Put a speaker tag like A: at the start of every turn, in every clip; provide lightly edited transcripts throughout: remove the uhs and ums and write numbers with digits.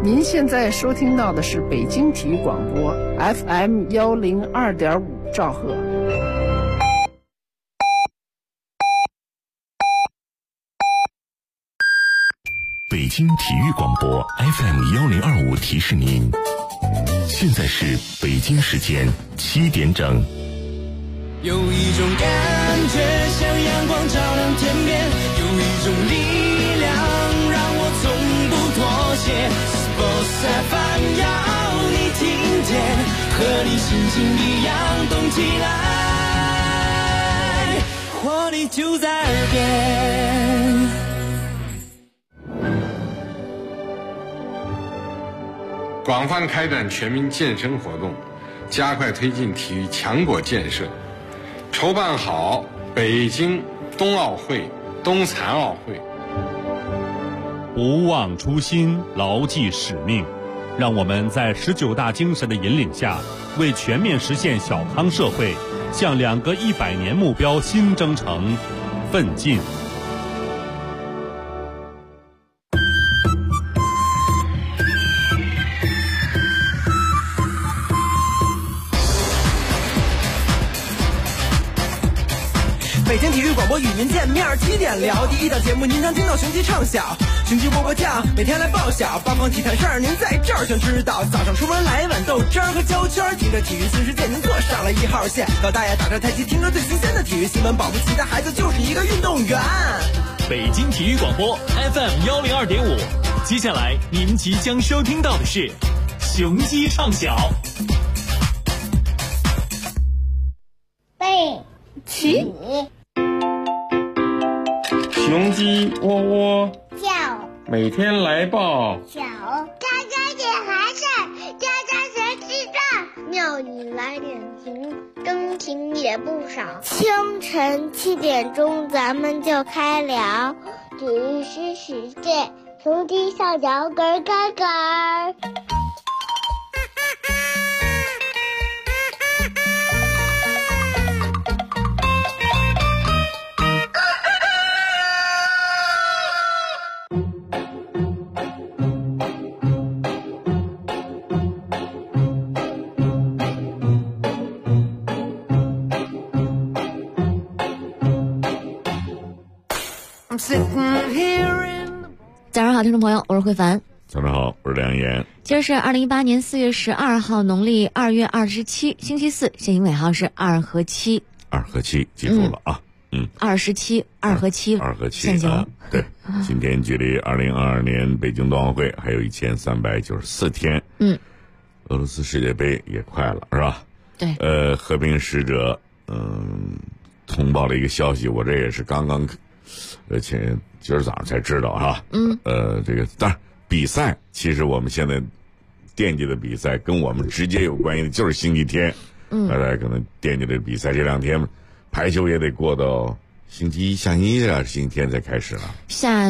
A: 您现在收听到的是北京体育广播 FM 102.5兆赫。
B: 北京体育广播 FM 1025提示您，现在是北京时间7点整。
C: 有一种感觉像阳光照亮天边，有一种力量让我从不妥协。Sports FM 要你听见，和你心情一样动起来，活力就在耳边。
D: 广泛开展全民健身活动，加快推进体育强国建设，筹办好北京冬奥会、冬残奥会。
E: 不忘初心，牢记使命，让我们在19大精神的引领下，为全面实现小康社会，向2个100年目标新征程奋进。
C: 北京体育广播与您见面，7点聊第一档节目，您常听到雄鸡唱晓，雄鸡窝窝跳，每天来报晓，八方体坛事儿您在这儿全知道。早上出门来碗豆汁儿和焦圈，听着体育新世界，您坐上了1号线。老大爷打着太极，听着最新鲜的体育新闻，保不齐的孩子就是一个运动员。
F: 北京体育广播 FM 102.5，接下来您即将收听到的是雄鸡唱晓。
G: 背起
D: 雄鸡窝窝
G: 叫，
D: 每天来报
G: 小家家点孩子，家家学知道，庙里来点情，真情也不少。清晨7点钟，咱们就开聊体育新世界，雄鸡上脚咯咯咯。
H: 早上好，听众朋友，我是慧凡。
B: 早上好，我是梁岩。
H: 今儿是2018年4月12号，农历2月27，星期四，现行尾号是2和7。
B: 2和7，记住了啊。
H: 27，2和7，2
B: 和7啊。对，今天距离2022年北京冬奥会还有1394天。俄罗斯世界杯也快了，是吧？
H: 对。
B: 和平使者通报了一个消息，我这也是刚刚今儿早上才知道哈。这个当然比赛，其实我们现在惦记的比赛跟我们直接有关系的就是星期天。大家可能惦记的比赛这2天，排球也得过到星期一、下星期二、星期天才开始了。
H: 下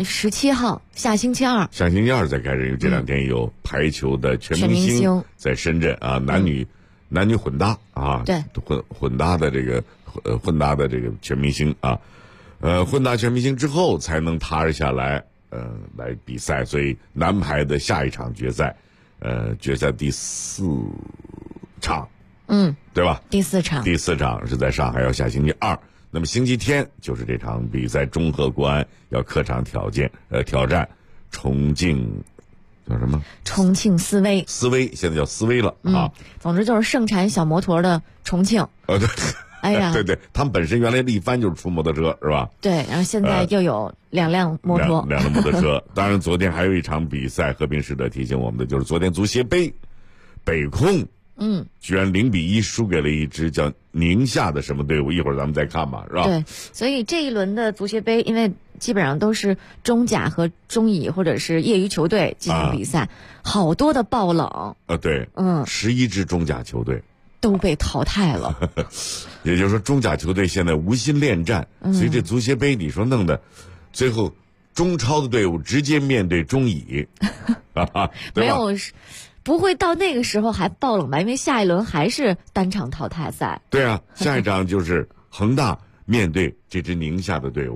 H: 17号，下星期二。
B: 下星期二才开始，因为这2天有排球的全明星在深圳啊，男女混搭啊，
H: 对，
B: 混搭的这个混搭的这个全明星啊。混搭全明星之后才能踏实下来，来比赛。所以男排的下一场决赛，决赛第4场，对吧？第4场是在上海，要下星期二。那么星期天就是这场比赛，中赫国安要客场挑战重庆，叫什么？
H: 重庆斯威，
B: 现在叫斯威了啊。
H: 总之就是盛产小摩托的重庆。
B: 对。
H: 哎呀，
B: 对，他们本身原来力帆就是出摩托车，是吧？
H: 对，然后现在又有2辆摩托，
B: 两辆摩托车。当然，昨天还有一场比赛，和平使者提醒我们的就是昨天足协杯，北控，居然0比1输给了一支叫宁夏的什么队伍，一会儿咱们再看吧，是吧？
H: 对，所以这一轮的足协杯，因为基本上都是中甲和中乙或者是业余球队进行比赛，好多的爆冷。
B: 对，11支中甲球队
H: 都被淘汰了。
B: 也就是说，中甲球队现在无心恋战，所以这足协杯你说弄的，最后中超的队伍直接面对中乙，
H: 没有，不会到那个时候还爆冷吧？因为下一轮还是单场淘汰赛。
B: 对啊，下一场就是恒大面对这支宁夏的队伍。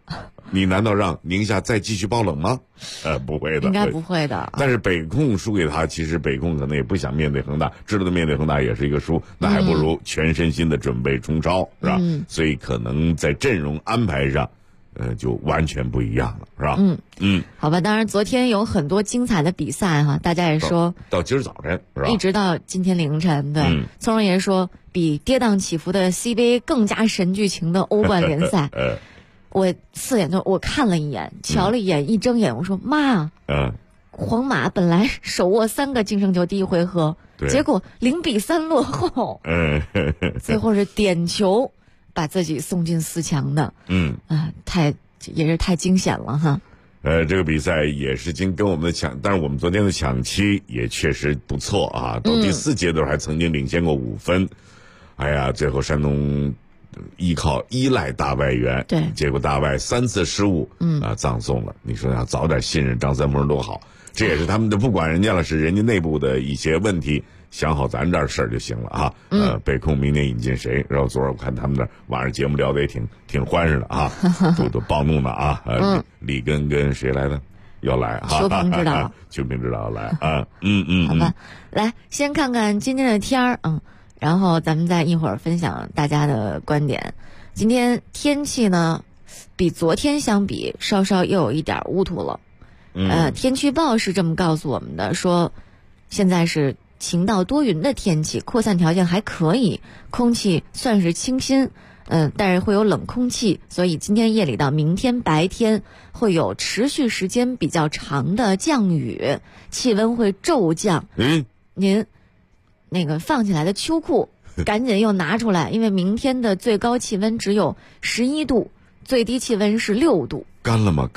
B: 你难道让宁夏再继续爆冷吗？不会的，
H: 应该不会的。
B: 但是北控输给他，其实北控可能也不想面对恒大，知道的面对恒大也是一个输，那还不如全身心的准备冲超，是吧？所以可能在阵容安排上，就完全不一样了，是吧？好
H: 吧，当然昨天有很多精彩的比赛哈，大家也说
B: 到今儿早晨是吧？
H: 一直到今天凌晨，对。聪荣爷说，比跌宕起伏的 CBA 更加神剧情的欧冠联赛。我4点多我看了一眼，瞧了一眼，一睁眼我说妈，皇马本来手握3个净胜球第一回合，结果0-3落后，最后是点球把自己送进4强的，也是太惊险了哈。
B: 这个比赛也是跟我们的但是我们昨天的抢七也确实不错啊，到第4节的时候还曾经领先过5分，哎呀，最后山东依赖大外援，
H: 对，
B: 结果大外3次失误，葬送了。你说要早点信任张三丰多好，这也是他们的不管人家了，是人家内部的一些问题，想好咱这儿事儿就行了啊。北控明年引进谁？然后昨儿我看他们那晚上节目聊得也挺欢实的啊，都暴怒呢啊。李根跟谁来的？要来哈，
H: 秋萍知道，
B: 秋萍知道来啊。
H: 好吧，来先看看今天的天儿，然后咱们再一会儿分享大家的观点。今天天气呢，比昨天相比稍稍又有一点乌土了。天气预报是这么告诉我们的，说现在是晴到多云的天气，扩散条件还可以，空气算是清新，但是会有冷空气，所以今天夜里到明天白天会有持续时间比较长的降雨，气温会骤降。您那个放起来的秋裤赶紧又拿出来，因为明天的最高气温只有11度，最低气温是6度。
B: 干了吗？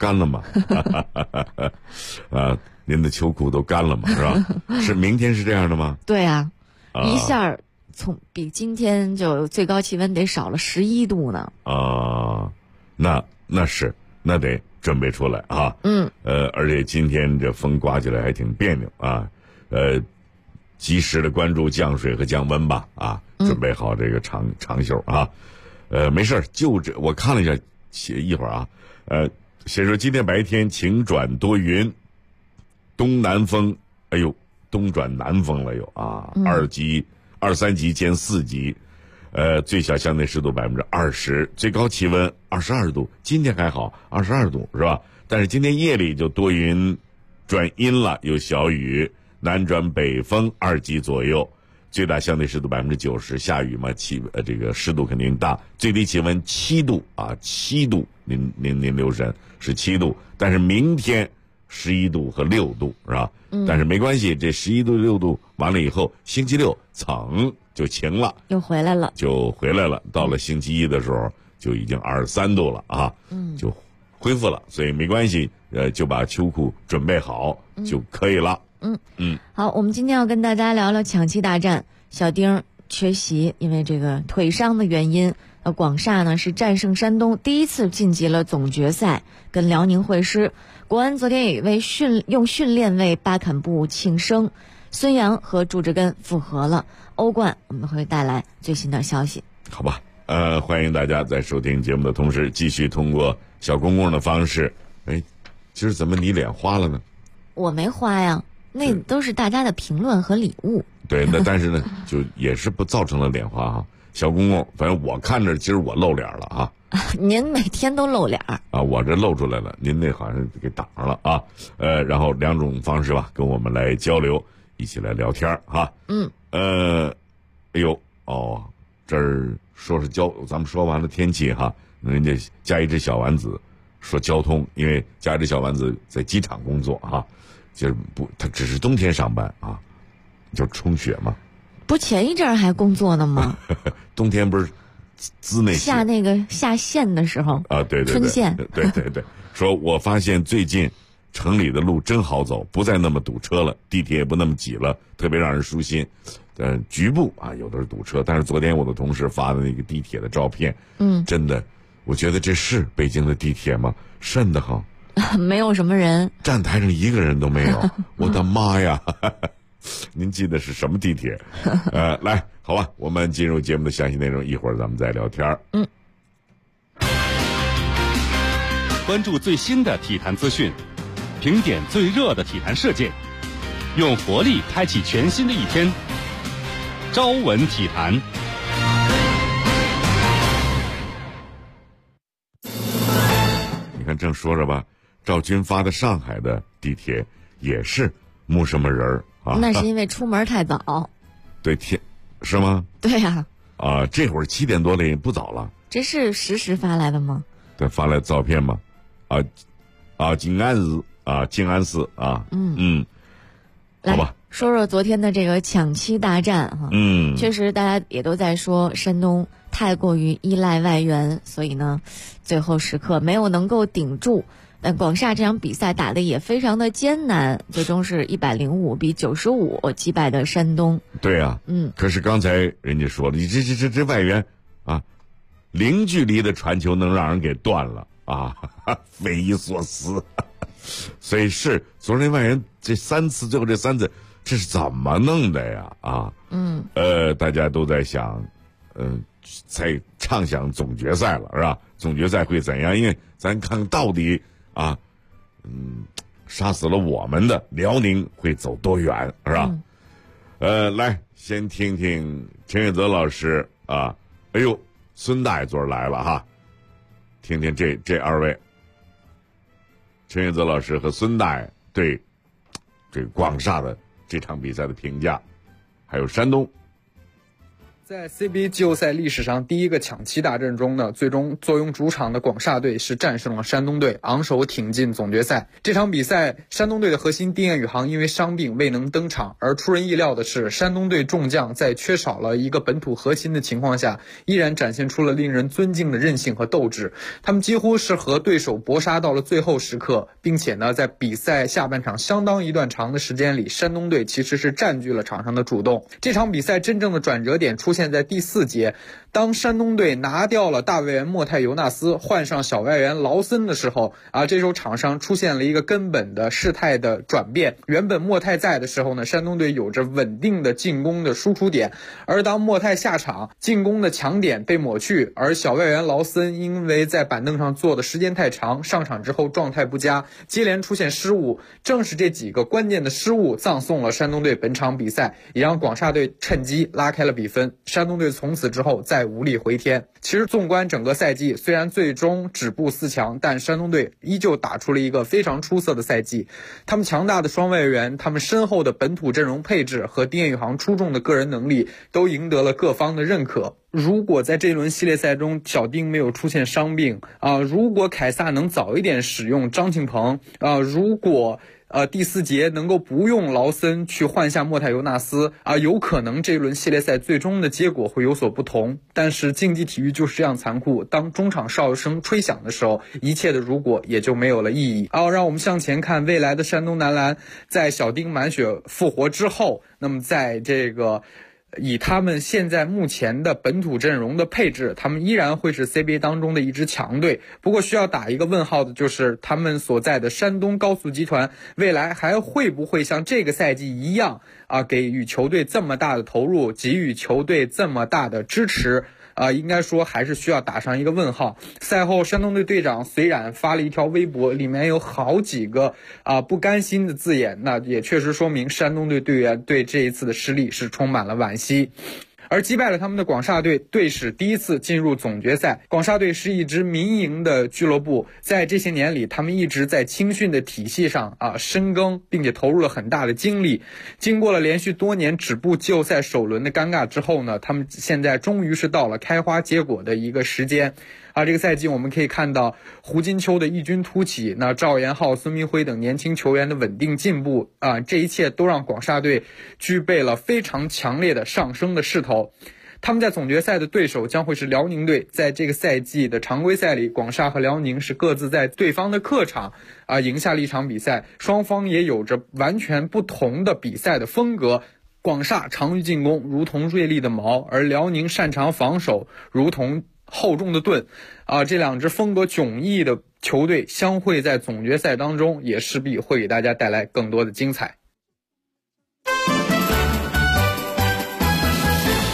B: 您的秋裤都干了吗？是吧？是明天是这样的吗？
H: 对啊，一下比今天就最高气温得少了11度呢。那得准备出来啊。而且今天这风刮起来还挺别扭啊。及时的关注降水和降温吧啊，准备好这个长袖啊。没事，就这我看了一下，一会儿啊，写说今天白天晴转多云，东南风，东转南风了有啊，2级、2、3级兼4级，最小相对湿度20%，最高气温22度，今天还好22度是吧？但是今天夜里就多云转阴了，有小雨。南转北风2级左右，最大相对湿度90%，下雨嘛，这个湿度肯定大，最低气温7度啊，7度，您留神是7度，但是明天11度和6度是吧？但是没关系，这11度6度完了以后，星期六噌就晴了， 又回来了，
B: 到了星期一的时候就已经23度了啊，就恢复了，所以没关系，就把秋裤准备好就可以了。
H: 好，我们今天要跟大家聊聊抢七大战。小丁缺席，因为这个腿伤的原因。广厦呢是战胜山东，第一次晋级了总决赛，跟辽宁会师。国安昨天也用训练为巴坎布庆生。孙杨和祝志根复合了。欧冠我们会带来最新的消息。
B: 好吧，欢迎大家在收听节目的同时，继续通过小公共的方式。今儿怎么你脸花了呢？
H: 我没花呀。那都是大家的评论和礼物。
B: 对，那但是呢，就也是不造成了脸花哈。小公公，反正我看着今儿我露脸了啊。
H: 您每天都露脸
B: 啊？我这露出来了，您那好像给挡上了啊。然后2种方式吧，跟我们来交流，一起来聊天哈。这儿说是咱们说完了天气哈，人家加一只小丸子说交通，因为加一只小丸子在机场工作哈。就是他只是冬天上班啊，就冲雪嘛。
H: 不前一阵还工作呢吗？
B: 冬天不是滋那
H: 下线的时候
B: 啊，对，
H: 春线，
B: 对。说我发现最近城里的路真好走，不再那么堵车了，地铁也不那么挤了，特别让人舒心。局部啊有的是堵车，但是昨天我的同事发的那个地铁的照片，真的，我觉得这是北京的地铁吗？瘆得慌。
H: 没有什么人，
B: 站台上一个人都没有，我的妈呀！您记得是什么地铁？来，好吧，我们进入节目的详细内容，一会儿咱们再聊天。
E: 关注最新的体坛资讯，评点最热的体坛事件，用活力开启全新的一天。朝闻体坛。
B: 你看，正说着吧，赵军发的上海的地铁也是木什么人儿啊？
I: 那是因为出门太早。
B: 对，是吗？
I: 对呀。
B: 这会儿7点多了，也不早了。
I: 这是实时发来的吗？
B: 对，发来照片吗？静安寺啊。好吧。
I: 说说昨天的这个抢七大战哈。确实大家也都在说山东太过于依赖外援，所以呢，最后时刻没有能够顶住。但广厦这场比赛打得也非常的艰难，最终是105比95击败的山东。
B: 对啊。可是刚才人家说了，你这外援啊，零距离的传球能让人给断了啊，匪夷所思。所以是昨天外援最后这3次，这是怎么弄的呀？大家都在想，在畅想总决赛了，是吧？总决赛会怎样？因为咱看到底杀死了我们的辽宁会走多远，是吧？来先听听陈远泽老师啊，哎呦，孙大爷昨儿来了哈，听听这二位。陈远泽老师和孙大爷对这个广厦的这场比赛的评价，还有山东。
J: 在 CBA 季后赛历史上第一个抢七大战中呢，最终坐拥主场的广厦队是战胜了山东队，昂首挺进总决赛。这场比赛，山东队的核心丁彦雨航因为伤病未能登场，而出人意料的是，山东队众将在缺少了一个本土核心的情况下，依然展现出了令人尊敬的韧性和斗志。他们几乎是和对手搏杀到了最后时刻，并且呢，在比赛下半场相当一段长的时间里，山东队其实是占据了场上的主动。这场比赛真正的转折点出现在第4节，当山东队拿掉了大外援莫泰尤纳斯，换上小外援劳森的时候这时候场上出现了一个根本的事态的转变。原本莫泰在的时候呢，山东队有着稳定的进攻的输出点，而当莫泰下场，进攻的强点被抹去，而小外援劳森因为在板凳上坐的时间太长，上场之后状态不佳，接连出现失误。正是这几个关键的失误葬送了山东队本场比赛，也让广厦队趁机拉开了比分。山东队从此之后再无力回天。其实纵观整个赛季，虽然最终止步4强，但山东队依旧打出了一个非常出色的赛季。他们强大的双外援，他们深厚的本土阵容配置和丁彦雨航出众的个人能力，都赢得了各方的认可。如果在这轮系列赛中小丁没有出现伤病如果凯撒能早一点使用张庆鹏如果第4节能够不用劳森去换下莫泰尤纳斯有可能这轮系列赛最终的结果会有所不同。但是竞技体育就是这样残酷，当中场哨声吹响的时候，一切的如果也就没有了意义。让我们向前看，未来的山东男篮在小丁满血复活之后，那么在这个以他们现在目前的本土阵容的配置，他们依然会是 CBA 当中的一支强队。不过需要打一个问号的就是他们所在的山东高速集团未来还会不会像这个赛季一样给予球队这么大的投入，给予球队这么大的支持应该说还是需要打上一个问号。赛后山东队队长随冉发了一条微博，里面有好几个不甘心的字眼，那也确实说明山东队队员对这一次的失利是充满了惋惜。而击败了他们的广厦队，队史第一次进入总决赛。广厦队是一支民营的俱乐部，在这些年里，他们一直在青训的体系上深耕，并且投入了很大的精力。经过了连续多年止步季后赛首轮的尴尬之后呢，他们现在终于是到了开花结果的一个时间。这个赛季我们可以看到胡金秋的异军突起，那赵延浩、孙明辉等年轻球员的稳定进步这一切都让广厦队具备了非常强烈的上升的势头。他们在总决赛的对手将会是辽宁队。在这个赛季的常规赛里，广厦和辽宁是各自在对方的客场赢下了一场比赛，双方也有着完全不同的比赛的风格。广厦长于进攻，如同锐利的矛，而辽宁擅长防守，如同厚重的盾这两支风格迥异的球队相会在总决赛当中，也势必会给大家带来更多的精彩。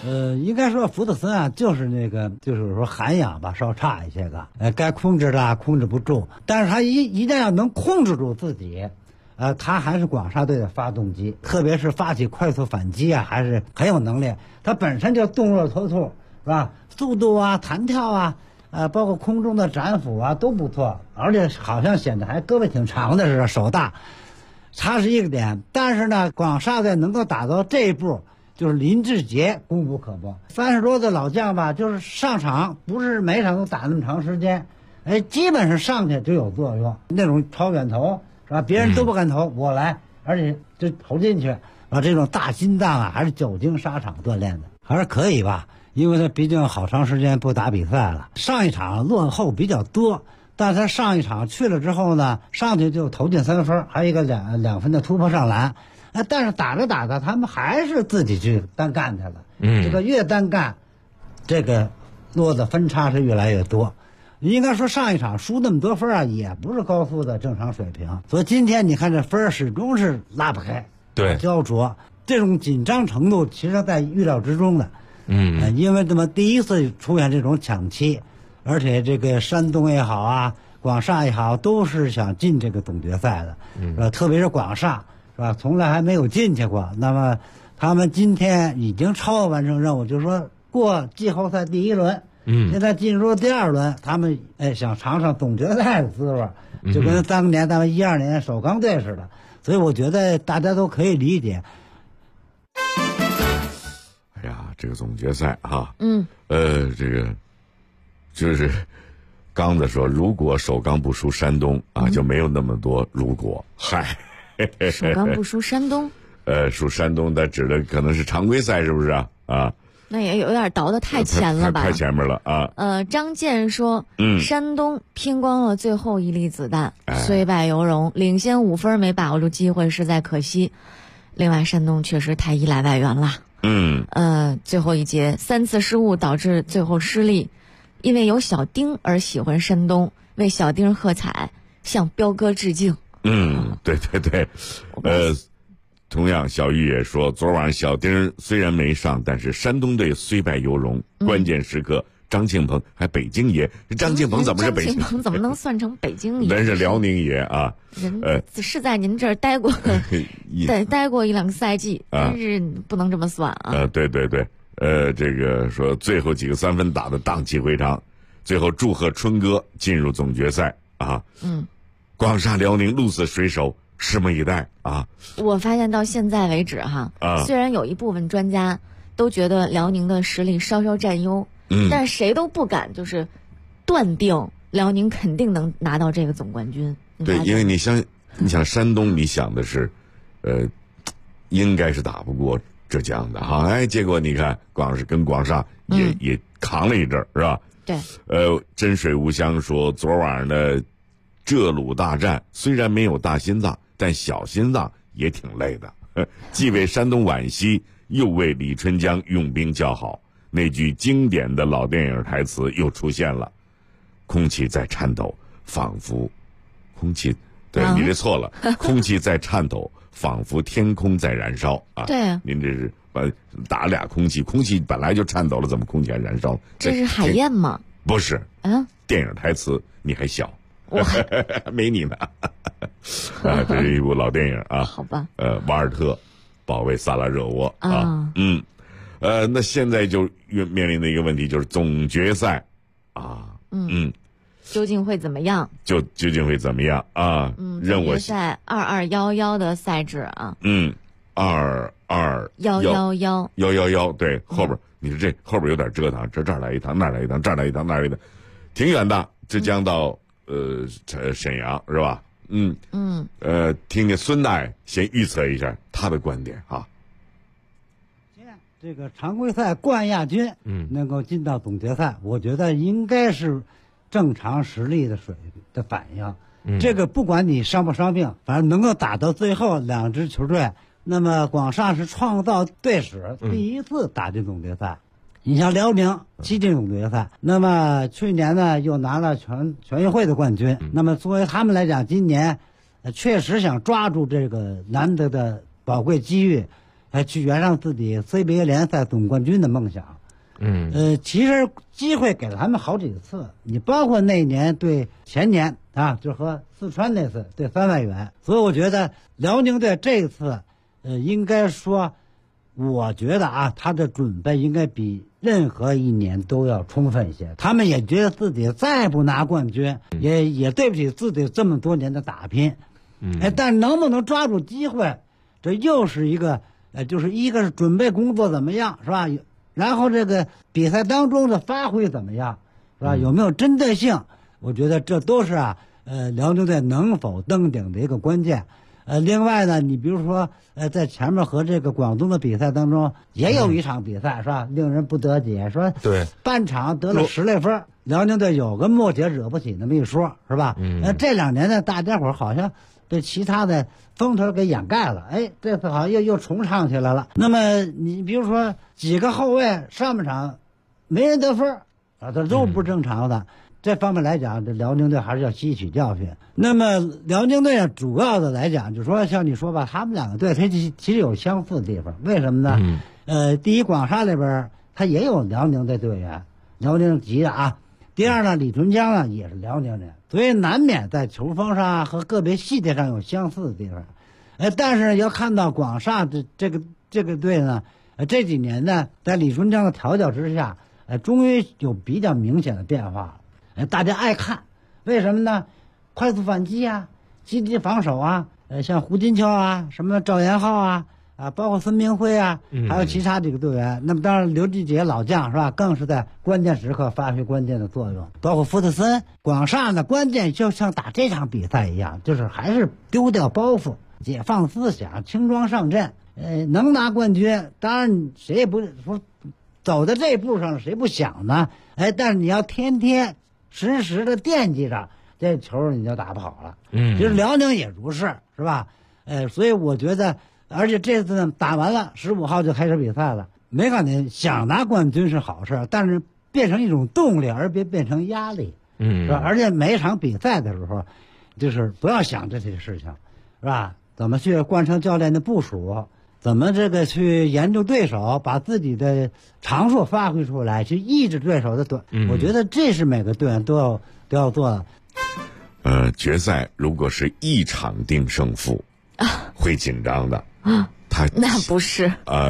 K: 应该说福特森啊，就是说涵养吧，稍差一些个，该控制的控制不住，但是他一旦要能控制住自己，他还是广厦队的发动机，特别是发起快速反击啊，还是很有能力。他本身就动若脱兔，是吧？速度啊，弹跳啊，包括空中的斩斧啊都不错，而且好像显得还胳膊挺长的似的，手大，他是一个点。但是呢，广厦队能够打到这一步，就是林志杰功不可没。30多的老将吧，就是上场不是每场都打那么长时间，基本上上去就有作用。那种超远投是吧？别人都不敢投，我来，而且就投进去。这种大心脏啊，还是久经沙场锻炼的，还是可以吧。因为他毕竟好长时间不打比赛了，上一场落后比较多，但他上一场去了之后呢，上去就投进3分，还有一个两分的突破上篮。但是打着打着，他们还是自己去单干去了。这个越单干，这个落的分差是越来越多。应该说上一场输那么多分啊，也不是高速的正常水平。所以今天你看这分始终是拉不开，
H: 对，
K: 焦灼，这种紧张程度其实在预料之中的。因为这么第一次出现这种抢七，而且这个山东也好啊，广厦也好，都是想进这个总决赛的。特别是广厦，是吧？从来还没有进去过。那么他们今天已经超额完成任务，就是说过季后赛第1轮。现在进入第2轮，他们想尝尝总决赛的滋味，就跟当年咱们12年首钢队似的。所以我觉得大家都可以理解。
H: 哎呀，这个总决赛哈，这个就是刚子说，如果首钢不输山东啊，就没有那么多如果。嗨，
I: 首钢不输山东，
H: 输山东，他指的可能是常规赛，是不是啊？啊，
I: 那也有点倒得太前了吧？
H: 太前面了啊！
I: 张健说，山东拼光了最后一粒子弹，虽败犹荣，领先5分没把握住机会，实在可惜。另外，山东确实太依赖外援了。最后一节3次失误导致最后失利，因为有小丁而喜欢山东，为小丁喝彩，向彪哥致敬。
H: 对对对，同样小玉也说，昨晚小丁虽然没上，但是山东队虽败犹荣，关键时刻张庆鹏还北京爷，张庆鹏怎么是北京？
I: 张庆鹏怎么能算成北京爷？
H: 人是辽宁爷啊！
I: 是在您这儿待过待过1-2个赛季，但是不能这么算啊！
H: 对对对，这个说最后几个3分打得荡气回肠，最后祝贺春哥进入总决赛啊！广厦辽宁鹿死谁手，拭目以待啊！
I: 我发现到现在为止哈，虽然有一部分专家都觉得辽宁的实力稍稍占优，但是谁都不敢就是断定辽宁肯定能拿到这个总冠军。
H: 对，因为你想山东，你想的是，应该是打不过浙江的哈，结果你看广厦也扛了一阵儿，是吧？
I: 对。
H: 真水无香说，昨晚的浙鲁大战虽然没有大心脏，但小心脏也挺累的，既为山东惋惜，又为李春江用兵叫好。那句经典的老电影台词又出现了，空气在颤抖，仿佛对，你这错了，空气在颤抖，仿佛天空在燃烧啊！
I: 对啊，
H: 您这是打俩空气本来就颤抖了，怎么空气还燃烧？
I: 这是海燕吗？
H: 不是，电影台词你还小，
I: 我还
H: 没你呢。这是一部老电影啊。
I: 好吧。
H: 瓦尔特保卫萨拉热窝啊。那现在就面临的一个问题就是总决赛啊。
I: 究竟会怎么样？
H: 究竟会怎么样啊？任我
I: 赛2211的赛制啊。
H: 12111，对，后边你说这后边有点折腾，这儿来一趟，那儿来一趟，这儿来一趟，那儿来一趟，挺远的。浙江到沈阳是吧？听听孙大爷先预测一下他的观点啊。
K: 这个常规赛冠亚军，能够进到总决赛，我觉得应该是正常实力的的反应。这个不管你伤不伤病，反正能够打到最后，2支球队，那么广厦是创造队史第一次打进总决赛。你像辽宁7进总决赛，那么去年呢又拿了全运会的冠军。那么作为他们来讲，今年确实想抓住这个难得的宝贵机遇， 去圆上自己 CBA 联赛总冠军的梦想。其实机会给了他们好几次，你包括那年对前年啊，就和四川那次对3外援，所以我觉得辽宁队这次，应该说，我觉得啊，他的准备应该比任何一年都要充分一些。他们也觉得自己再不拿冠军，也对不起自己这么多年的打拼。但能不能抓住机会，这又是一个，就是一个是准备工作怎么样，是吧？然后这个比赛当中的发挥怎么样，是吧？有没有针对性？我觉得这都是辽宁队能否登顶的一个关键。另外呢，你比如说，在前面和这个广东的比赛当中，也有一场比赛是吧？令人不得解，说
H: 对
K: 半场得了10来分，辽宁队有个末节惹不起那么一说，是吧？这2年呢，大家伙好像被其他的风头给掩盖了，这次好像又重唱起来了。那么你比如说几个后卫上半场没人得分啊，这都不正常的。这方面来讲，这辽宁队还是要吸取教训。那么辽宁队主要的来讲，就说像你说吧，他们2个队它其实有相似的地方。为什么呢？第一，广厦里边他也有辽宁队队员，辽宁籍的啊。第二呢，李纯江呢也是辽宁人，所以难免在球风上和个别细节上有相似的地方。但是要看到广厦这个队呢，这几年呢，在李纯江的调教之下，终于有比较明显的变化了。大家爱看，为什么呢？快速反击啊，积极防守啊，像胡金秋啊，什么赵延浩啊，包括孙明辉啊，还有其他几个队员。那么当然刘志杰老将是吧，更是在关键时刻发挥关键的作用。包括福特森、广厦呢，关键就像打这场比赛一样，就是还是丢掉包袱，解放思想，轻装上阵。能拿冠军，当然谁也不说走在这一步上，谁不想呢？但是你要天天时时的惦记着，这球你就打不好了。其实辽宁也如是，是吧？所以我觉得，而且这次呢打完了，15号就开始比赛了。没感觉想拿冠军是好事，但是变成一种动力，而别变成压力，是吧？而且每一场比赛的时候，就是不要想这些事情，是吧？怎么去贯彻教练的部署？怎么去研究对手，把自己的长处发挥出来，去抑制对手的短。我觉得这是每个队员都要做的。
B: 决赛如果是一场定胜负，会紧张的。
I: 那不是。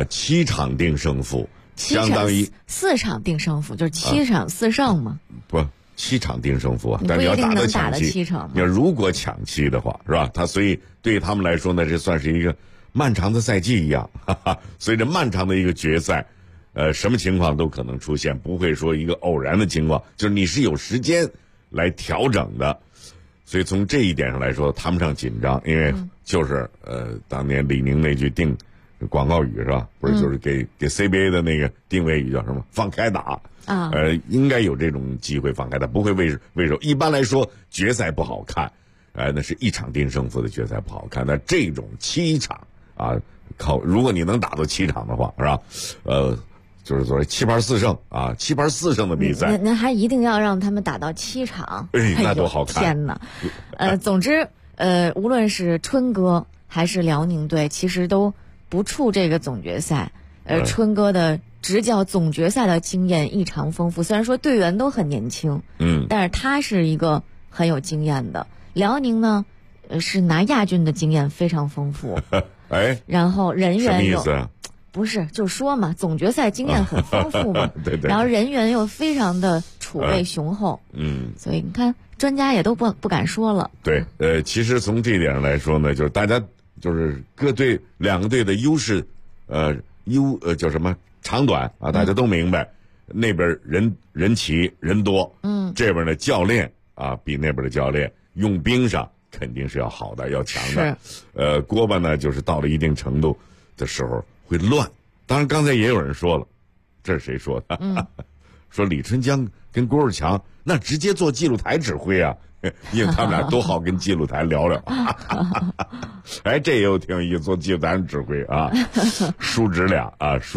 B: 7场定胜负，相当于
I: 4场定胜负，就是7场4胜嘛。
B: 不，7场定胜负啊，但是要打到抢七。你要如果抢七的话，是吧？所以对于他们来说呢，这算是一个漫长的赛季一样，随着漫长的一个决赛，什么情况都可能出现，不会说一个偶然的情况，就是你是有时间来调整的。所以从这一点上来说，谈不上紧张，因为就是当年李宁那句定广告语是吧？不是，就是给 CBA 的那个定位语叫什么？放开打啊！应该有这种机会放开打，不会畏手。一般来说，决赛不好看，那是一场定胜负的决赛不好看。那这种7场。如果你能打到7场的话，是吧？就是说7盘4胜啊，7盘4胜的比赛，
I: 那还一定要让他们打到7场，
B: 那多好看！
I: 天哪！总之，无论是春哥还是辽宁队，其实都不怵这个总决赛。春哥的执教总决赛的经验异常丰富，虽然说队员都很年轻，但是他是一个很有经验的。辽宁呢？是拿亚军的经验非常丰富，然后人员
B: 什么意思啊？
I: 不是，就说嘛，总决赛经验很丰富嘛，
B: 对，
I: 然后人员又非常的储备雄厚，所以你看专家也都不敢说了。
B: 对，其实从这一点上来说呢，就是大家就是各队2个队的优势，叫什么长短啊，大家都明白，那边人齐人多，这边的教练啊比那边的教练用兵上肯定是要好的，要强的。锅巴呢，就是到了一定程度的时候会乱。当然，刚才也有人说了，这是谁说的？说李春江跟郭士强那直接做记录台指挥啊，因为他们俩都好跟记录台聊聊。这也有挺有意思，做记录台指挥啊，叔侄俩。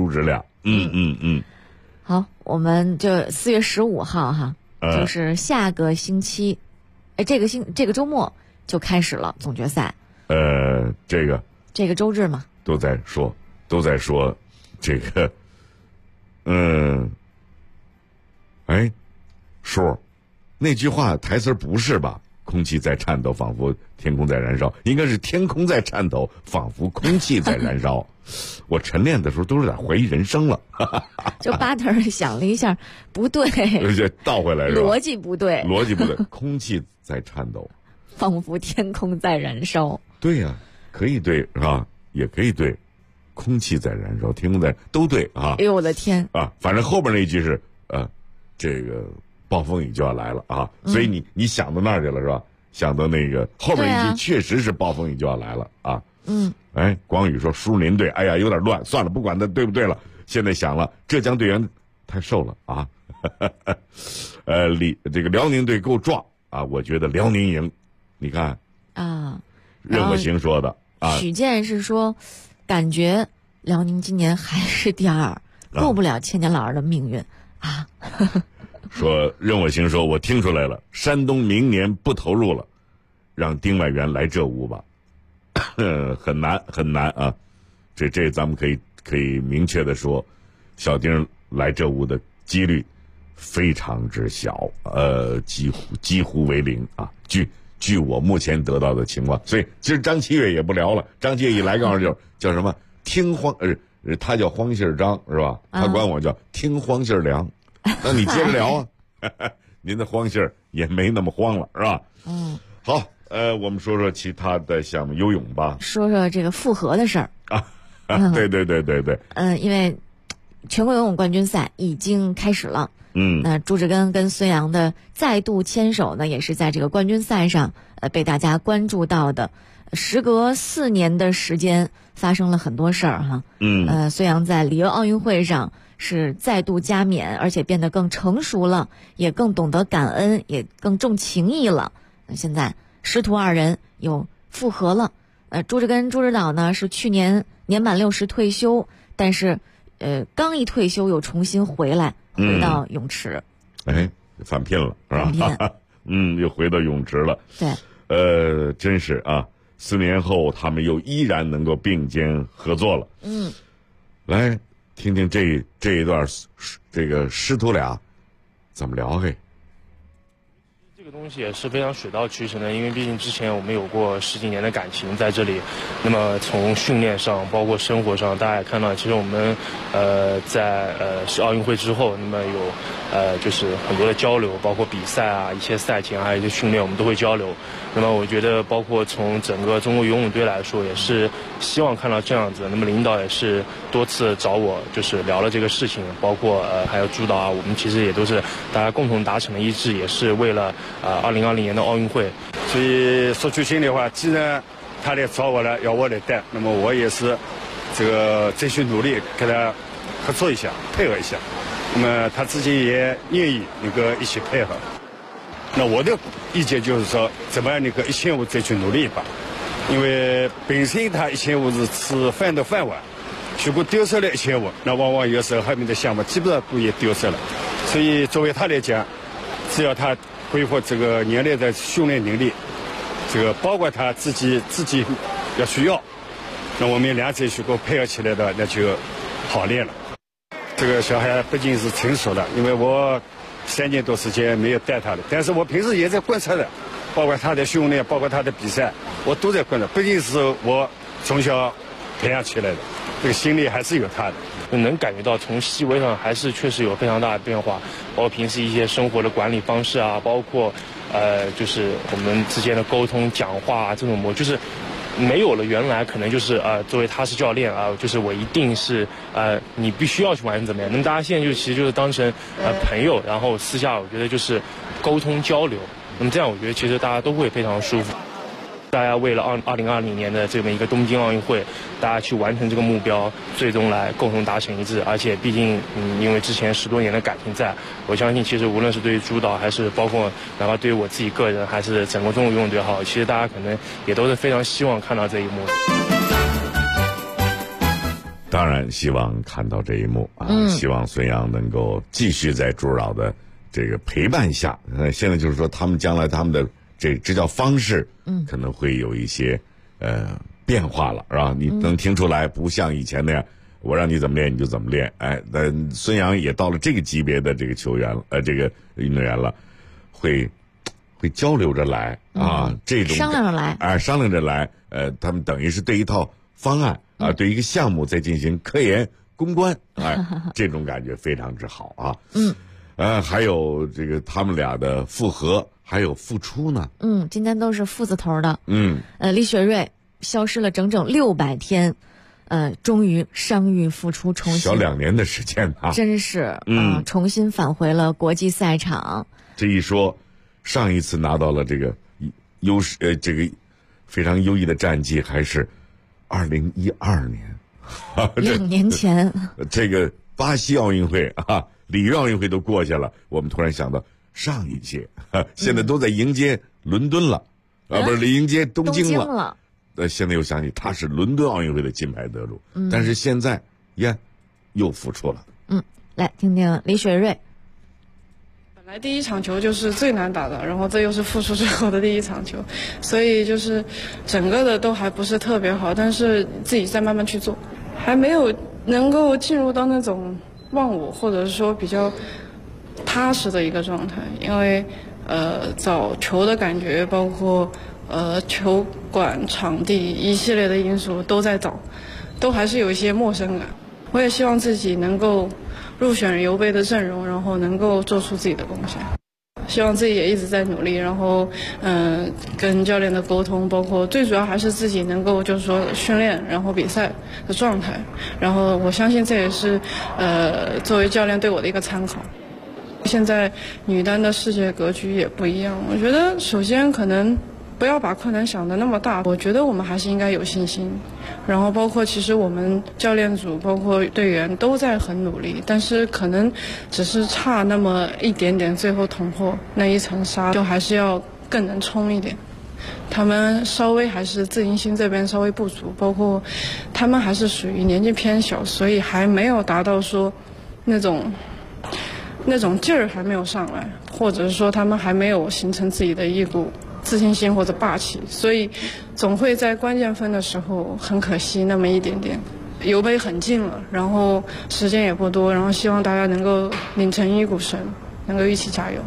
I: 好，我们就4月15号哈，就是下个星期，这个周末。就开始了总决赛，
B: 这个
I: 周日嘛，
B: 都在说都在说这个，叔，那句话台词不是吧？空气在颤抖，仿佛天空在燃烧，应该是天空在颤抖，仿佛空气在燃烧。我晨练的时候都有点怀疑人生了。
I: 就巴特尔想了一下，不对，
B: 倒回来是吧？
I: 逻辑不对，
B: 空气在颤抖，
I: 仿佛天空在燃烧。
B: 对呀，可以对是吧？也可以对，空气在燃烧，天空在都对啊！
I: 哎呦我的天
B: 啊！反正后边那一句是这个暴风雨就要来了啊！所以你想到那儿去了是吧？想到那个后边一句确实是暴风雨就要来了啊！广宇说叔您对，哎呀有点乱，算了，不管他对不对了。现在想了，浙江队员太瘦了啊！这个辽宁队够壮啊！我觉得辽宁赢，你看
I: 啊。
B: 任和行说的啊。
I: 许健是说，感觉辽宁今年还是第二，够不了千年老二的命运啊。
B: 说任我行说，我听出来了，山东明年不投入了，让丁外援来浙吾吧。很难啊，这咱们可以明确的说，小丁来浙吾的几率非常之小，几乎为零啊。据我目前得到的情况，所以其实张启岳也不聊了。张启岳一来告诉就叫什么他叫荒信张是吧？他管我叫听荒信良。那你接着聊啊，您的荒信也没那么荒了是吧？好。我们说说其他的项目，游泳吧。
I: 说说这个复合的事儿
B: 啊。对。
I: 因为全国游泳冠军赛已经开始了。那朱志根跟孙杨的再度牵手呢，也是在这个冠军赛上被大家关注到的。时隔4年的时间，发生了很多事儿哈。孙杨在里约奥运会上是再度加冕，而且变得更成熟了，也更懂得感恩，也更重情义了。那现在师徒2人又复合了。朱志根、朱指导呢是去年年满60退休，但是刚一退休又重新回到泳池。
B: 返聘了是吧？又回到泳池了。
I: 对。
B: 真是啊，4年后他们又依然能够并肩合作了。来听听这一段这个师徒俩怎么聊嘿。
L: 这个东西也是非常水到渠成的，因为毕竟之前我们有过10几年的感情在这里。那么从训练上，包括生活上，大家也看到，其实我们在奥运会之后，那么有就是很多的交流，包括比赛啊、一些赛前还有一些训练，我们都会交流。那么我觉得，包括从整个中国游泳队来说，也是希望看到这样子。那么领导也是多次找我，就是聊了这个事情，包括还有朱导啊，我们其实也都是大家共同达成的一致，也是为了2020年的奥运会。
M: 所以说句心里话，既然他来找我了，要我来带，那么我也是争取努力跟他合作一下，配合一下。那么他自己也愿意能够一起配合。那我的意见就是说，怎么样能够1500争取努力一把，因为本身他1500是吃饭的饭碗，如果丢失了1500，那往往有时候后面的项目基本上都也丢失了。所以作为他来讲，只要他恢复这个年内的训练能力，包括他自己要需要，那我们2者如果配合起来的，那就好练了。这个小孩毕竟是成熟了，因为我3年多时间没有带他了，但是我平时也在观察的，包括他的训练，包括他的比赛，我都在观察。毕竟是我从小培养起来的，这个心里还是有他的。
L: 能感觉到从细微上还是确实有非常大的变化，包括平时一些生活的管理方式啊，包括就是我们之间的沟通、讲话啊，这种就是没有了原来可能就是作为他是教练啊，就是我一定是你必须要去完成怎么样。那么大家现在其实就是当成朋友，然后私下我觉得就是沟通交流。那么这样我觉得其实大家都会非常舒服。大家为了2020年的这么一个东京奥运会，大家去完成这个目标，最终来共同达成一致。而且毕竟因为之前10多年的感情在，我相信其实无论是对于朱导，还是包括哪怕对于我自己个人，还是整个中国游泳队好，其实大家可能也都是非常希望看到这一幕。
B: 当然希望看到这一幕啊！希望孙杨能够继续在朱导的这个陪伴下，现在就是说他们将来他们的这执教方式，可能会有一些变化了，是吧？你能听出来，不像以前那样我让你怎么练你就怎么练。哎，但孙杨也到了这个级别的这个球员了，这个运动员了，会交流着来啊，这种
I: 商量着来，
B: 商量着来。他们等于是对一套方案啊，对一个项目在进行科研攻关，这种感觉非常之好啊。还有这个他们俩的复合，还有复出呢。
I: 今天都是父字头的。李雪芮消失了整整600天，终于伤愈复出，重新
B: 小2年的时间啊，
I: 真是重新返回了国际赛场。
B: 这一说，上一次拿到了这个这个非常优异的战绩，还是2012年
I: ，2年前。
B: 这个巴西奥运会啊，里约奥运会都过去了，我们突然想到上一届，现在都在迎接伦敦了，不是迎接东京了。现在又想起他是伦敦奥运会的金牌得主，但是现在又复出了。
I: 来听听李雪芮。
N: 本来第一场球就是最难打的，然后这又是复出最后的第一场球，所以就是整个的都还不是特别好，但是自己在慢慢去做，还没有能够进入到那种忘我或者是说比较踏实的一个状态，因为找球的感觉，包括球馆场地一系列的因素都在找，都还是有一些陌生感。我也希望自己能够入选尤杯的阵容，然后能够做出自己的贡献。希望自己也一直在努力，然后跟教练的沟通，包括最主要还是自己能够就是说训练，然后比赛的状态，然后我相信这也是作为教练对我的一个参考。现在女单的世界格局也不一样，我觉得首先可能不要把困难想得那么大，我觉得我们还是应该有信心，然后包括其实我们教练组包括队员都在很努力，但是可能只是差那么一点点，最后捅破那一层纱，就还是要更能冲一点。他们稍微还是自信心这边稍微不足，包括他们还是属于年纪偏小，所以还没有达到说那种劲儿还没有上来，或者是说他们还没有形成自己的一股自信心或者霸气，所以总会在关键分的时候很可惜那么一点点。尤杯很近了，然后时间也不多，然后希望大家能够拧成一股绳，能够一起加油。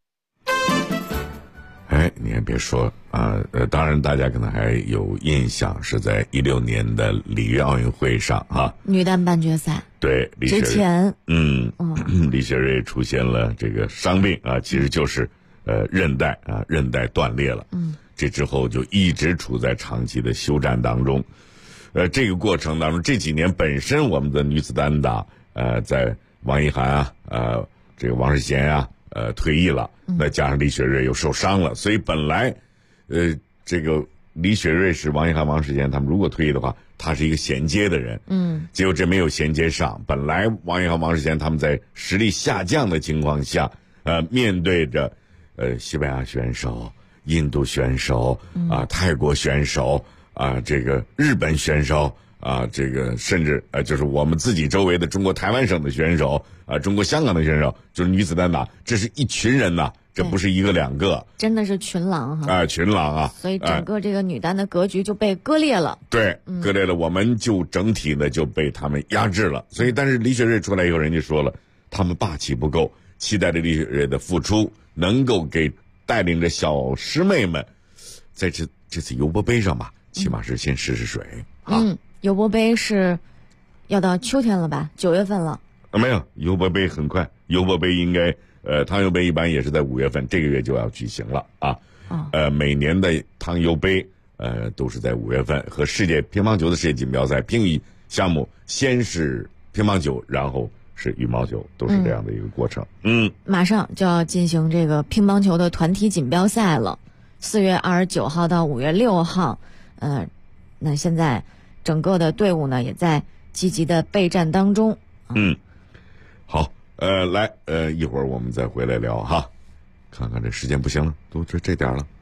B: 你还别说啊，当然大家可能还有印象，是在16年的里约奥运会上啊，
I: 女单半决赛。
B: 对，
I: 之前
B: 李雪芮出现了这个伤病啊，其实就是韧带断裂了。这之后就一直处在长期的休战当中。这个过程当中，这几年本身我们的女子单打在王一涵这个王世贤退役了，再加上李雪芮又受伤了，所以本来这个李雪芮是王一涵、王世贤他们如果退役的话，他是一个衔接的人，结果这没有衔接上。本来王一涵、王世贤他们在实力下降的情况下，面对着西班牙选手、印度选手泰国选手这个日本选手这个甚至就是我们自己周围的中国台湾省的选手中国香港的选手，就是女子单打，这是一群人呐，这不是一个两个，
I: 真的是群狼哈
B: 群狼啊！
I: 所以整个这个女单的格局就被割裂了。
B: 对，割裂了，我们就整体的就被他们压制了。所以，但是李雪芮出来以后，人家说了，他们霸气不够，期待着李雪芮的付出能够给带领着小师妹们，在这次尤伯杯上吧，起码是先试试水
I: 尤伯杯是要到秋天了吧？9月份了。
B: 没有，尤伯杯很快，尤伯杯应该汤尤杯一般也是在5月份，这个月就要举行了每年的汤尤杯都是在5月份，和世界乒乓球的世界锦标赛乒羽项目先是乒乓球，然后是羽毛球，都是这样的一个过程。
I: 马上就要进行这个乒乓球的团体锦标赛了，4月29号到5月6号，那现在整个的队伍呢也在积极的备战当中。
B: 好，来，一会儿我们再回来聊哈，看看这时间不行了，都这点了。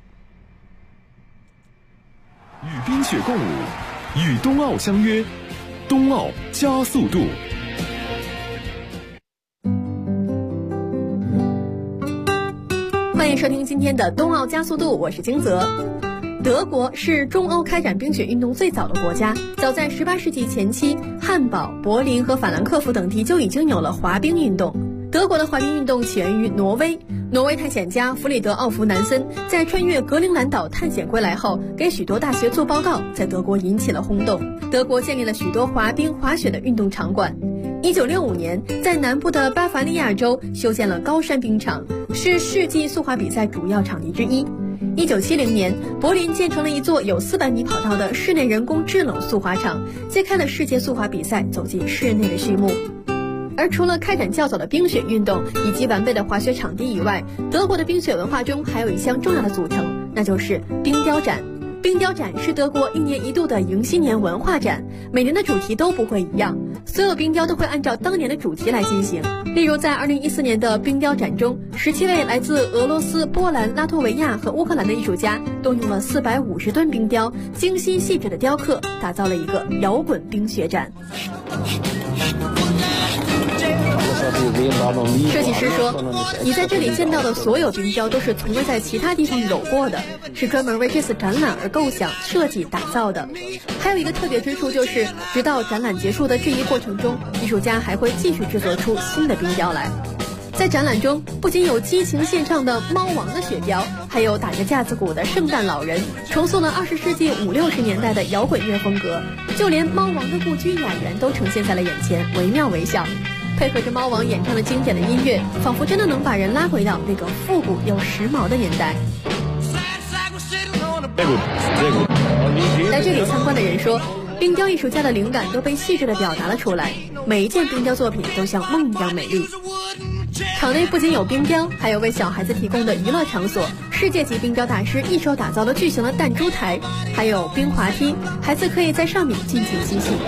F: 与冰雪共舞，与冬奥相约，冬奥加速度。
O: 欢迎收听今天的冬奥加速度，我是金泽。 德国是中欧开展冰雪运动最早的国家，早在18世纪前期，汉堡、柏林和法兰克福等地就已经有了滑冰运动。德国的滑冰运动起源于挪威，挪威探险家弗里德奥弗南森在穿越格陵兰岛探险归来后，给许多大学做报告，在德国引起了轰动。德国建立了许多滑冰、滑雪的运动场馆。1965年，在南部的巴伐利亚州修建了高山冰场，是世纪速滑比赛主要场地之一。1970年，柏林建成了一座有400米跑道的室内人工制冷速滑场，揭开了世界速滑比赛走进室内的序幕。而除了开展较早的冰雪运动以及完备的滑雪场地以外，德国的冰雪文化中还有一项重要的组成，那就是冰雕展。冰雕展是德国1年1度的迎新年文化展，每年的主题都不会一样，所有冰雕都会按照当年的主题来进行。例如在2014年的冰雕展中，17位来自俄罗斯、波兰、拉脱维亚和乌克兰的艺术家动用了450吨冰雕，精心细致的雕刻，打造了一个摇滚冰雪展。设计师说，你在这里见到的所有冰雕都是从未在其他地方有过的，是专门为这次展览而构想、设计、打造的。还有一个特别之处就是，直到展览结束的这一过程中，艺术家还会继续制作出新的冰雕来。在展览中，不仅有激情献唱的猫王的雪雕，还有打着架子鼓的圣诞老人，重塑了20世纪50、60年代的摇滚乐风格，就连猫王的故居雅园都呈现在了眼前，惟妙惟肖。配合着猫王演唱的经典的音乐，仿佛真的能把人拉回到那个复古又时髦的年代。来这里参观的人说，冰雕艺术家的灵感都被细致地表达了出来，每一件冰雕作品都像梦一样美丽。场内不仅有冰雕，还有为小孩子提供的娱乐场所，世界级冰雕大师一手打造了巨型的弹珠台，还有冰滑梯，孩子可以在上面尽情嬉戏。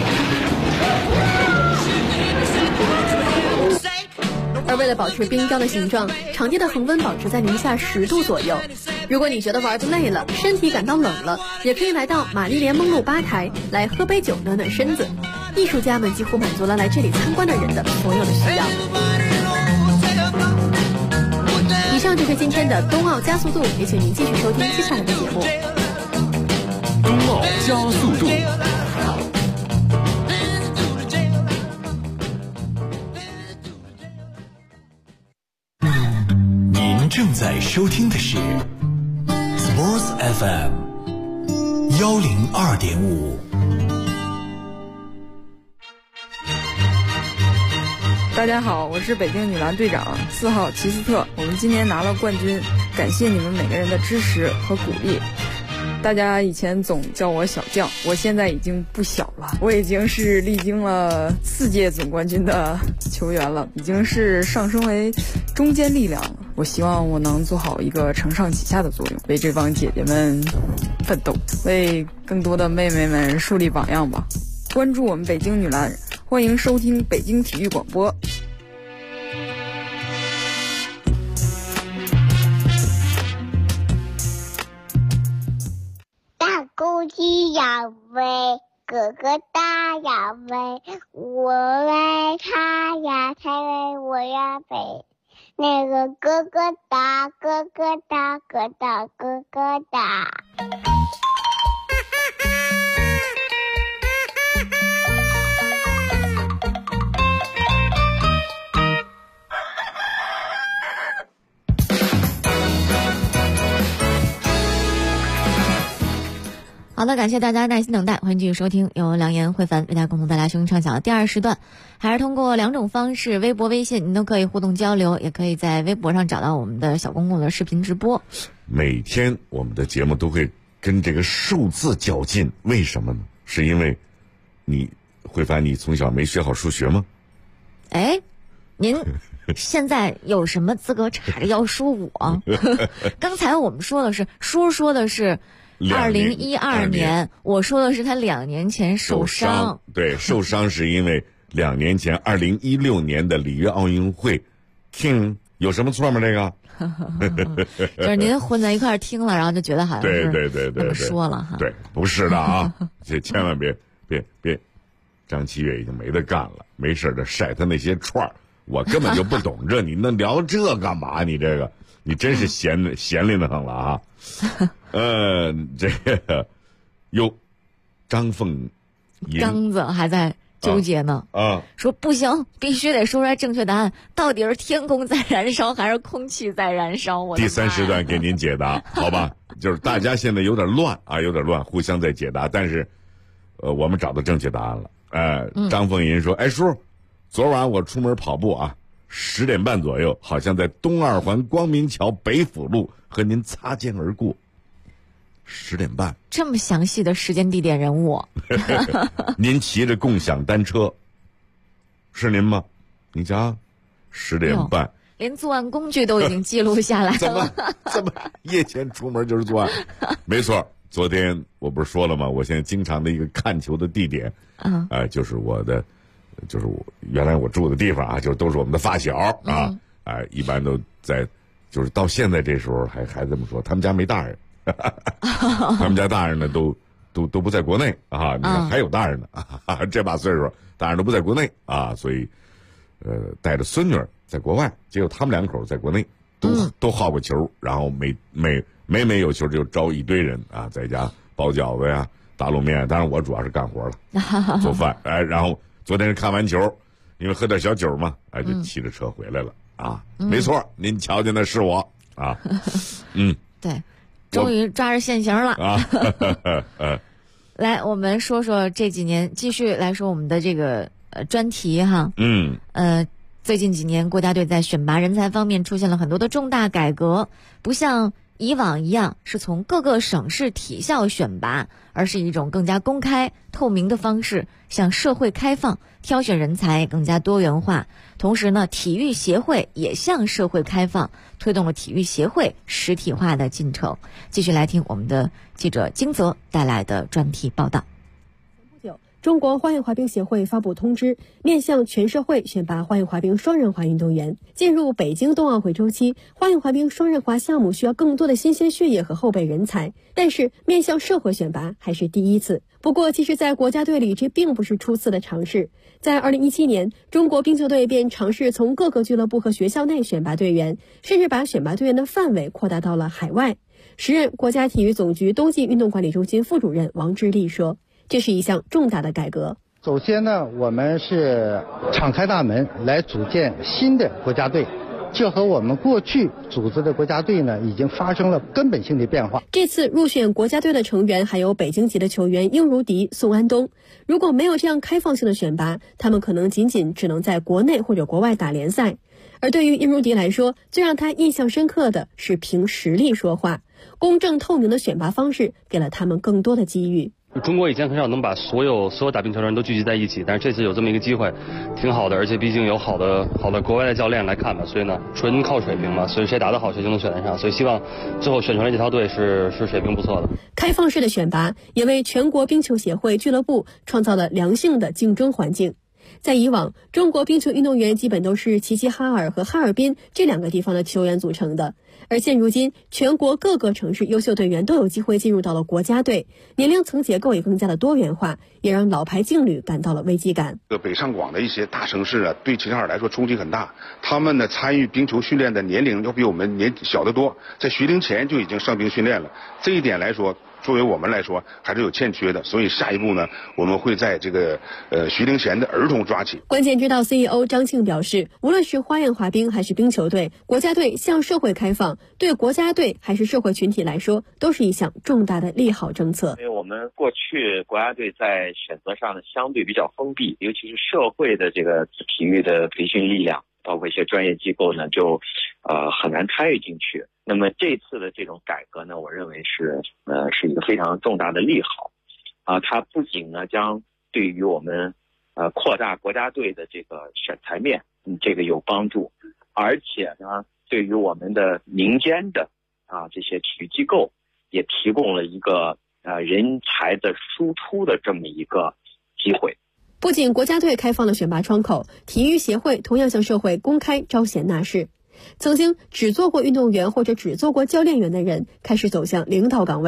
O: 而为了保持冰雕的形状，场地的恒温保持在零下10度左右。如果你觉得玩得累了，身体感到冷了，也可以来到玛丽莲梦露吧台来喝杯酒暖暖身子。艺术家们几乎满足了来这里参观的人的所有的需要。以上就是今天的冬奥加速度，也请您继续收听接下来的节目。
F: 冬奥加速度。正在收听的是 Sports FM 102.5。
P: 大家好，我是北京女篮队长4号齐斯特，我们今年拿了冠军，感谢你们每个人的支持和鼓励。大家以前总叫我小将，我现在已经不小了，我已经是历经了4届总冠军的球员了，已经是上升为中坚力量了。我希望我能做好一个承上启下的作用，为这帮姐姐们奋斗，为更多的妹妹们树立榜样吧。关注我们北京女篮，欢迎收听北京体育广播。
G: 大公鸡要飞，哥哥大要飞，我为他呀才为我呀飞。那个哥哥大，哥哥大，哥大，哥哥大。
I: 好的，感谢大家耐心等待，欢迎继续收听由梁岩、慧凡为大家共同带来声音畅响的第2时段，还是通过2种方式，微博、微信，您都可以互动交流，也可以在微博上找到我们的小公共的视频直播。
B: 每天我们的节目都会跟这个数字较劲，为什么呢？是因为慧凡，你从小没学好数学吗？
I: 哎，您现在有什么资格插着腰说我？刚才我们说的是说的是2012年，我说的是他2年前受伤。
B: 对，受伤是因为2年前2016年的里约奥运会，听有什么错吗？这个
I: 就是您混在一块儿听了，然后就觉得好像是
B: 对
I: 这么说了哈。
B: 对，不是的啊，这千万别，张七月已经没得干了，没事的晒他那些串儿，我根本就不懂这，你能聊这干嘛？你这个你真是闲灵的很了啊。这个张凤银
I: 刚子还在纠结呢说不行，必须得说出来正确答案，到底是天空在燃烧还是空气在燃烧？
B: 第3时段给您解答，好吧？就是大家现在有点乱啊，有点乱，互相在解答，但是我们找到正确答案了。张凤银说：“哎，叔，昨晚我出门跑步啊，10点半左右，好像在东2环光明桥北辅路和您擦肩而过。10点半，
I: 这么详细的时间、地点、人物。
B: 您骑着共享单车，是您吗？你瞧，10点半。”
I: 连作案工具都已经记录下来了。
B: 怎么夜间出门就是作案？没错，昨天我不是说了吗？我现在经常的一个看球的地点，就是就是原来我住的地方啊，就都是我们的发小啊，一般都在，就是到现在这时候还这么说，他们家没大人，他们家大人呢都不在国内啊，你看还有大人呢，这把岁数大人都不在国内啊，所以带着孙女儿在国外，结果他们2口在国内都好过球，然后每有球就招一堆人啊，在家包饺子呀、打卤面，当然我主要是干活了，做饭，然后昨天是看完球，因为喝点小酒嘛，就骑着车回来了啊，没错，您瞧见的是我啊，
I: 对，终于抓着现行了啊。来，我们说说这几年，继续来说我们的这个专题哈，最近几年国家队在选拔人才方面出现了很多的重大改革，不像以往一样是从各个省市体校选拔，而是一种更加公开透明的方式向社会开放，挑选人才更加多元化。同时呢，体育协会也向社会开放，推动了体育协会实体化的进程。继续来听我们的记者金泽带来的专题报道。
O: 中国花样滑冰协会发布通知，面向全社会选拔花样滑冰双人滑运动员。进入北京冬奥会周期，花样滑冰双人滑项目需要更多的新鲜血液和后备人才，但是面向社会选拔还是第一次。不过其实在国家队里这并不是初次的尝试。在2017年，中国冰球队便尝试从各个俱乐部和学校内选拔队员，甚至把选拔队员的范围扩大到了海外。时任国家体育总局冬季运动管理中心副主任王志立说，这是一项重大的改革。
Q: 首先呢，我们是敞开大门来组建新的国家队，这和我们过去组织的国家队呢，已经发生了根本性的变化。
O: 这次入选国家队的成员还有北京籍的球员应如迪、宋安东。如果没有这样开放性的选拔，他们可能只能在国内或者国外打联赛。而对于应如迪来说，最让他印象深刻的是凭实力说话。公正透明的选拔方式给了他们更多的机遇。
R: 中国以前很少能把所有打冰球的人都聚集在一起，但是这次有这么一个机会，挺好的，而且毕竟有好的国外的教练来看吧，所以呢，纯靠水平嘛，所以谁打得好谁就能选得上，所以希望最后选出来这套队是水平不错的。
O: 开放式的选拔也为全国冰球协会俱乐部创造了良性的竞争环境。在以往，中国冰球运动员基本都是齐齐哈尔和哈尔滨这2个地方的球员组成的，而现如今，全国各个城市优秀队员都有机会进入到了国家队，年龄层结构也更加的多元化，也让老牌劲旅感到了危机感。
S: 北上广的一些大城市啊，对齐齐哈尔来说冲击很大，他们呢参与冰球训练的年龄要比我们年小得多，在学龄前就已经上冰训练了，这一点来说，作为我们来说还是有欠缺的，所以下一步呢，我们会在这个学龄前的儿童抓起。
O: 关键指导 CEO 张庆表示，无论是花样滑冰还是冰球队，国家队向社会开放，对国家队还是社会群体来说，都是一项重大的利好政策。
T: 因为我们过去国家队在选择上呢相对比较封闭，尤其是社会的这个体育的培训力量，包括一些专业机构呢，就很难参与进去。那么这次的这种改革呢，我认为是一个非常重大的利好它不仅呢将对于我们扩大国家队的这个选材面这个有帮助，而且呢对于我们的民间的这些体育机构也提供了一个人才的输出的这么一个机会。
O: 不仅国家队开放了选拔窗口，体育协会同样向社会公开招贤纳士。曾经只做过运动员或者只做过教练员的人开始走向领导岗位，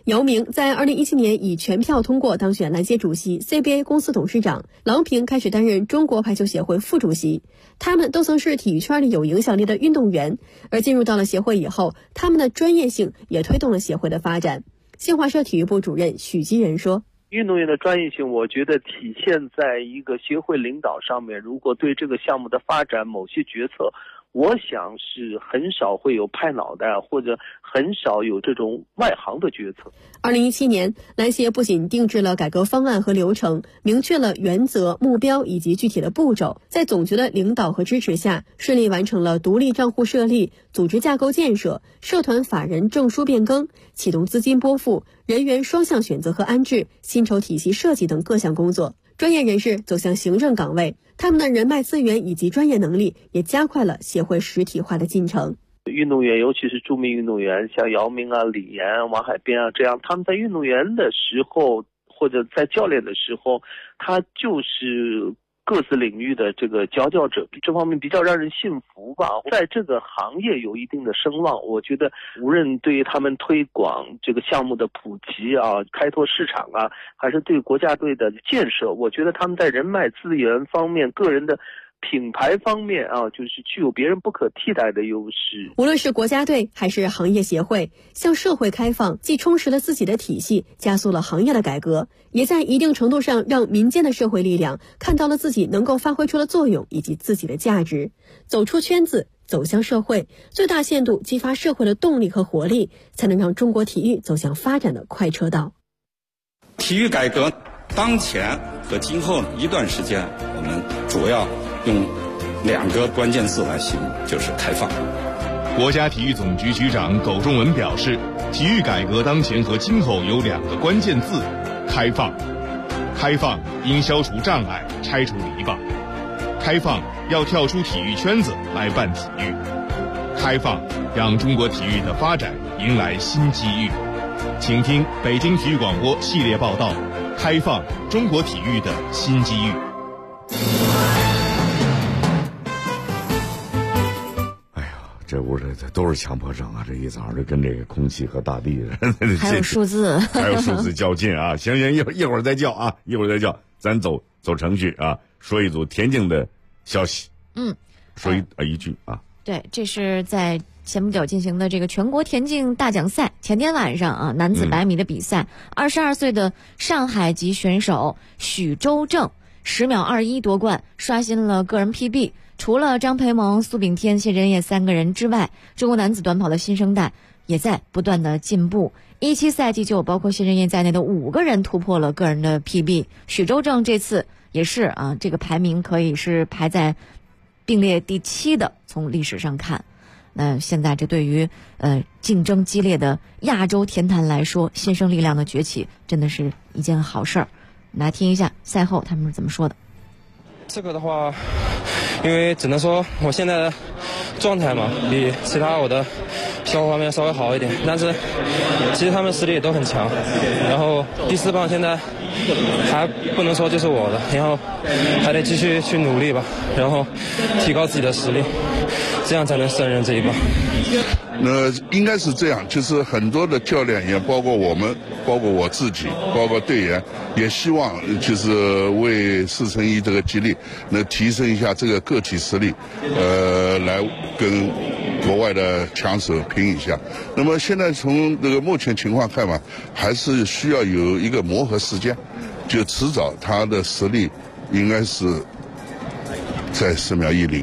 O: 姚明在2017年以全票通过当选篮协主席、CBA 公司董事长，郎平开始担任中国排球协会副主席。他们都曾是体育圈里有影响力的运动员，而进入到了协会以后，他们的专业性也推动了协会的发展。新华社体育部主任许基仁说，
U: 运动员的专业性，我觉得体现在一个协会领导上面。如果对这个项目的发展某些决策，我想是很少会有拍脑袋，或者很少有这种外行的决策。
O: 2017年，篮协不仅定制了改革方案和流程，明确了原则、目标以及具体的步骤，在总局的领导和支持下，顺利完成了独立账户设立、组织架构建设、社团法人证书变更、启动资金拨付、人员双向选择和安置、薪酬体系设计等各项工作。专业人士走向行政岗位，他们的人脉资源以及专业能力也加快了协会实体化的进程。
U: 运动员，尤其是著名运动员，像姚明啊、李岩、王海边啊这样，他们在运动员的时候或者在教练的时候，他就是各自领域的这个佼佼者，这方面比较让人信服吧，在这个行业有一定的声望。我觉得无论对于他们推广这个项目的普及啊、开拓市场啊，还是对国家队的建设，我觉得他们在人脉资源方面、个人的品牌方面啊，就是具有别人不可替代的优势。
O: 无论是国家队还是行业协会，向社会开放，既充实了自己的体系，加速了行业的改革，也在一定程度上让民间的社会力量看到了自己能够发挥出的作用以及自己的价值。走出圈子，走向社会，最大限度激发社会的动力和活力，才能让中国体育走向发展的快车道。
V: 体育改革当前和今后一段时间，我们主要用2个关键字来形容，就是开放。
W: 国家体育总局局长苟仲文表示，体育改革当前和今后有2个关键字：开放。开放应消除障碍，拆除篱笆；开放要跳出体育圈子来办体育；开放让中国体育的发展迎来新机遇。请听北京体育广播系列报道：开放中国体育的新机遇。
B: 这屋这都是强迫症啊！这一早上就跟这个空气和大地
I: 还有数字
B: 还有数字较劲啊！行，一会儿再叫啊，一会儿再叫，咱走程序啊，说一组田径的消息。说一句啊。
I: 对，这是在前不久进行的这个全国田径大奖赛前天晚上啊，男子100米的比赛，22岁的上海籍选手许周正10秒21夺冠，刷新了个人 PB。除了张培萌、苏炳添、谢震业3个人之外，中国男子短跑的新生代也在不断的进步。17赛季就有包括谢震业在内的5个人突破了个人的 PB。许周正这次也是啊，这个排名可以是排在并列第7的，从历史上看。那现在这对于竞争激烈的亚洲田坛来说，新生力量的崛起真的是一件好事儿。来听一下赛后他们是怎么说的。
X: 这个的话，因为只能说我现在的状态嘛，比其他我的消化方面稍微好一点，但是其实他们实力也都很强。然后第4棒现在还不能说就是我的，然后还得继续去努力吧，然后提高自己的实力，这样才能胜任这一棒。
Y: 那应该是这样，就是很多的教练也包括我们，包括我自己，包括队员，也希望就是为4乘1这个激励，能提升一下这个个体实力，来跟国外的强手拼一下。那么现在从这个目前情况看嘛，还是需要有一个磨合时间，就迟早他的实力应该是在10秒10。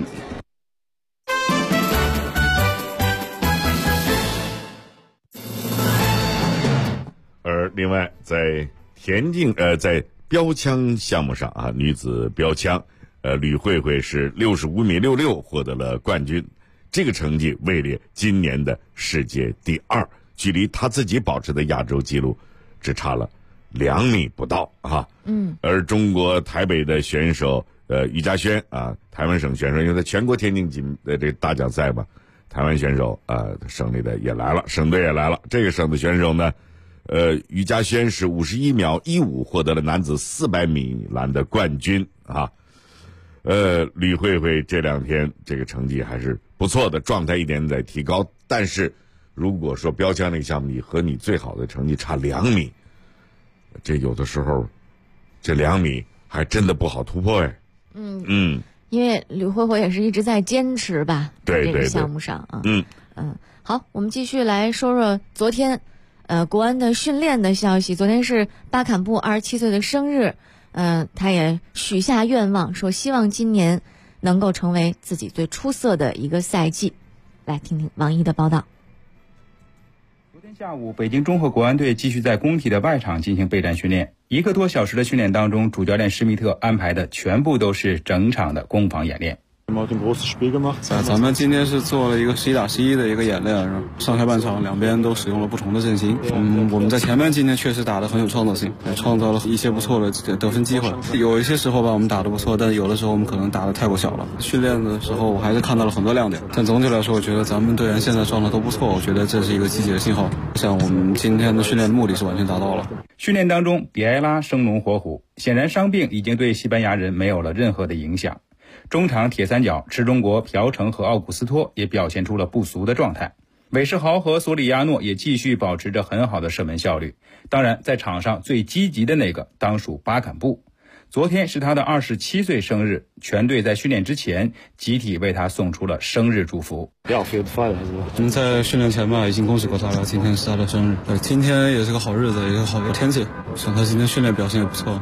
B: 另外，在田径在标枪项目上啊，女子标枪，吕慧慧是65米66获得了冠军，这个成绩位列今年的世界第2，距离她自己保持的亚洲纪录只差了2米不到啊。而中国台北的选手于嘉轩啊，台湾省选手，因为在全国田径的这个大奖赛嘛，台湾选手省里的也来了，省队也来了。这个省的选手呢，于嘉轩是51秒15获得了男子400米栏的冠军啊。吕慧慧这2天这个成绩还是不错的，状态一点在提高，但是如果说标枪那个项目你和你最好的成绩差2米，这有的时候这2米还真的不好突破哎。
I: 因为吕慧慧也是一直在坚持吧，
B: 对
I: 这个项目上啊。好，我们继续来说说昨天国安的训练的消息。昨天是巴坎布27岁的生日，他也许下愿望，说希望今年能够成为自己最出色的一个赛季。来听听王一的报道。
A: 昨天下午，北京中赫国安队继续在工体的外场进行备战训练。1个多小时的训练当中，主教练施密特安排的全部都是整场的攻防演练。
C: 咱们今天是做了一个11打11的一个演练，上下半场两边都使用了不同的阵型。我们在前面今天确实打得很有创造性，创造了一些不错的得分机会。有一些时候吧，我们打得不错，但有的时候我们可能打得太过小了。训练的时候我还是看到了很多亮点，但总体来说，我觉得咱们队员现在状态都不错，我觉得这是一个积极的信号。像我们今天的训练的目的是完全达到了。
A: 训练当中，比埃拉生龙活虎，显然伤病已经对西班牙人没有了任何的影响。中场铁三角池中国、朴成和奥古斯托也表现出了不俗的状态，韦世豪和索里亚诺也继续保持着很好的射门效率。当然，在场上最积极的那个当属巴坎布。昨天是他的27岁生日，全队在训练之前集体为他送出了生日祝福。
C: 我们在训练前吧已经恭喜过他了，今天是他的生日。今天也是个好日子，也是好天气，像他今天训练表现也不错。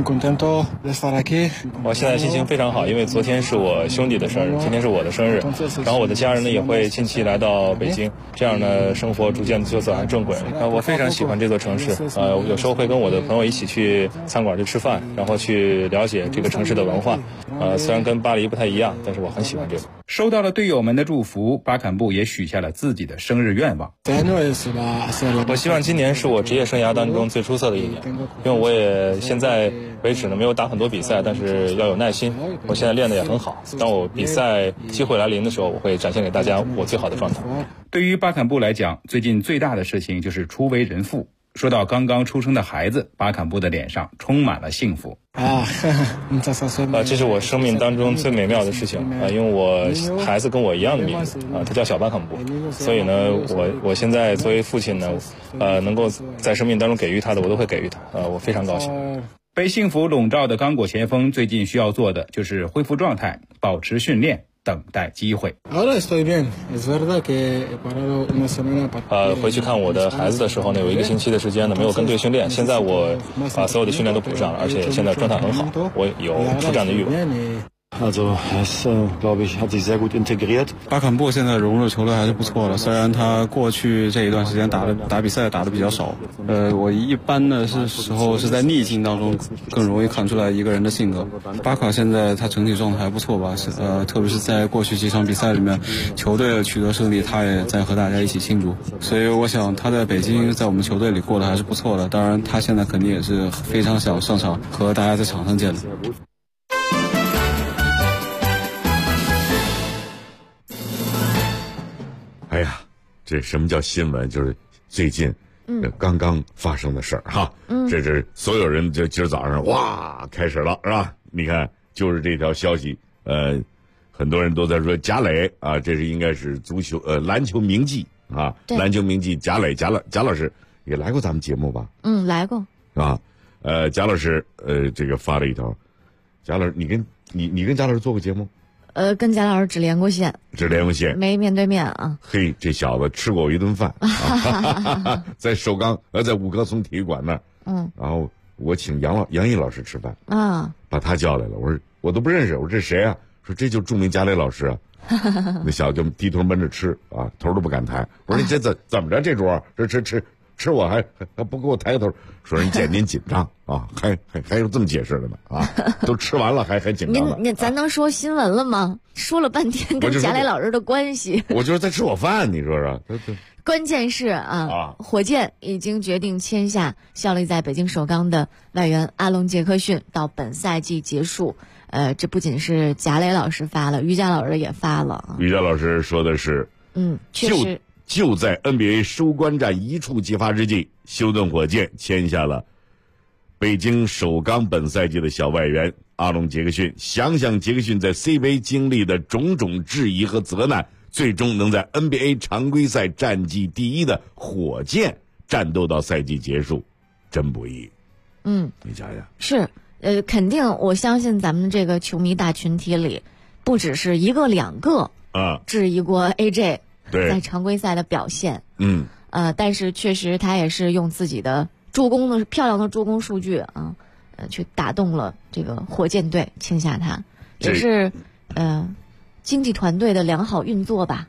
X: 我现在心情非常好，因为昨天是我兄弟的生日，今天是我的生日，然后我的家人呢也会亲戚来到北京，这样呢生活逐渐就走上正轨了。我非常喜欢这座城市，有时候会跟我的朋友一起去餐馆去吃饭，然后去了解这个城市的文化。虽然跟巴黎不太一样，但是我很喜欢这个。
A: 收到了队友们的祝福，巴坎布也许下了自己的生日愿望。
X: 我希望今年是我职业生涯当中最出色的一年，因为我也现在为止呢没有打很多比赛，但是要有耐心。我现在练得也很好，当我比赛机会来临的时候，我会展现给大家我最好的状态。
A: 对于巴坎布来讲，最近最大的事情就是初为人父。说到刚刚出生的孩子，巴坎布的脸上充满了幸福。
X: 这是我生命当中最美妙的事情因为我孩子跟我一样的名字他叫小巴坎布，所以呢，我现在作为父亲呢，能够在生命当中给予他的，我都会给予他我非常高兴。
A: 被幸福笼罩的刚果前锋最近需要做的就是恢复状态，保持训练，等待机会。
X: 回去看我的孩子的时候呢，有1个星期的时间呢没有跟队训练，现在我把所有的训练都补上了，而且现在状态很好，我有出战的欲望。
C: 巴坎布现在融入球队还是不错的，虽然他过去这一段时间打比赛打得比较少。我一般的时候是在逆境当中更容易看出来一个人的性格。巴卡现在他整体状态还不错吧，特别是在过去几场比赛里面，球队取得胜利，他也在和大家一起庆祝。所以我想他在北京在我们球队里过得还是不错的。当然，他现在肯定也是非常想上场和大家在场上见的。
B: 哎呀，这什么叫新闻？就是最近刚刚发生的事儿哈。这是所有人就今儿早上哇开始了是吧？你看，就是这条消息，很多人都在说贾磊啊，这是应该是篮球名记啊，篮球名记贾磊贾老师也来过咱们节目吧？
I: 来过
B: 啊。贾老师这个发了一条，贾老师你跟贾老师做过节目？
I: 跟贾老师只连过线，没面对面啊。
B: 嘿，这小子吃过我一顿饭，在首钢在五棵松体育馆那儿。然后我请杨毅老师吃饭啊，把他叫来了。我说我都不认识，我说这谁啊？说这就著名贾磊老师啊。那小子就低头闷着吃啊，头都不敢抬。我说你这怎么着？这桌吃我还不给我抬个头，说人见您紧张啊，还有这么解释的呢啊，都吃完了还紧张呢。
I: 咱能说新闻了吗？说了半天跟贾磊老师的关系，
B: 我就是在吃我饭，你说说。
I: 关键是火箭已经决定签下效力在北京首钢的外援阿隆杰克逊，到本赛季结束。这不仅是贾磊老师发了，于佳老师也发了。
B: 于佳老师说的是，
I: 确实。
B: 就在 NBA 收官战一触即发之际，休顿火箭签下了北京首钢本赛季的小外援阿隆杰克逊。想想杰克逊在 CBA 经历的种种质疑和责难， 最终能在 NBA 常规赛战绩第一的火箭战斗到赛季结束，真不易。你想想。
I: 是，肯定我相信咱们这个球迷大群体里，不只是一个两个质疑过 AJ 在常规赛的表现。但是确实他也是用自己的漂亮的助攻数据去打动了这个火箭队，签下他，也是经纪团队的良好运作吧。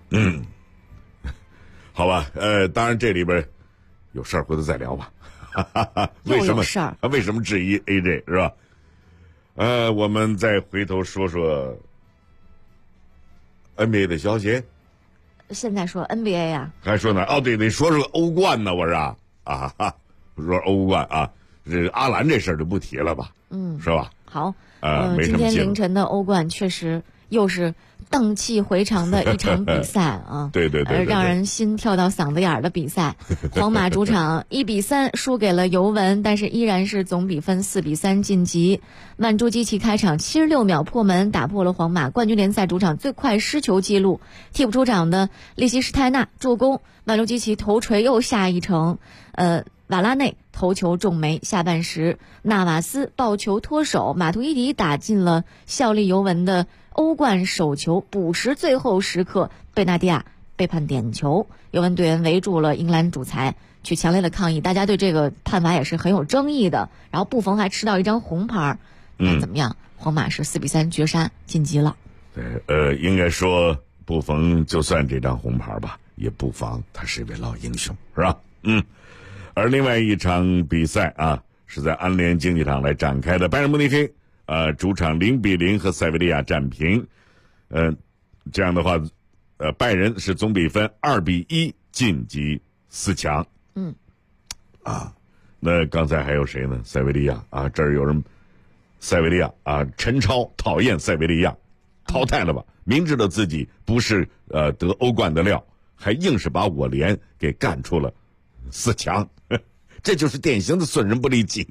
B: 好吧，当然这里边有事儿，回头再聊吧。为什么质疑 AJ 是吧？我们再回头说说 NBA 的消息。
I: 现在说 NBA 呀？
B: 还说呢？对，得说说欧冠呢，我说说欧冠这阿兰这事儿就不提了吧，是吧？
I: 好，今天凌晨的欧冠确实又是荡气回肠的一场比赛啊！
B: 对，
I: 让人心跳到嗓子眼儿的比赛。皇马主场1-3输给了尤文，但是依然是总比分4-3晋级。曼朱基奇开场76秒破门，打破了皇马冠军联赛主场最快失球纪录。替补出场的利希施泰纳助攻，曼朱基奇头锤又下一城。瓦拉内头球中楣，下半时纳瓦斯抱球脱手，马图伊迪打进了效力尤文的欧冠首球。补时最后时刻，贝纳蒂亚被判点球，尤文队员围住了英格兰主裁，去强烈的抗议。大家对这个判罚也是很有争议的。然后布冯还吃到一张红牌，那怎么样？皇马是4-3绝杀晋级了。
B: 应该说布冯就算这张红牌吧，也不妨他是一位老英雄，是吧？而另外一场比赛是在安联竞技场来展开的，拜仁慕尼黑主场0-0和塞维利亚战平。这样的话，拜仁是总比分2-1晋级4强。那刚才还有谁呢？塞维利亚这儿有人，塞维利亚陈超讨厌塞维利亚，淘汰了吧？明知道自己不是得欧冠的料，还硬是把我联给干出了4强。这就是典型的损人不利己。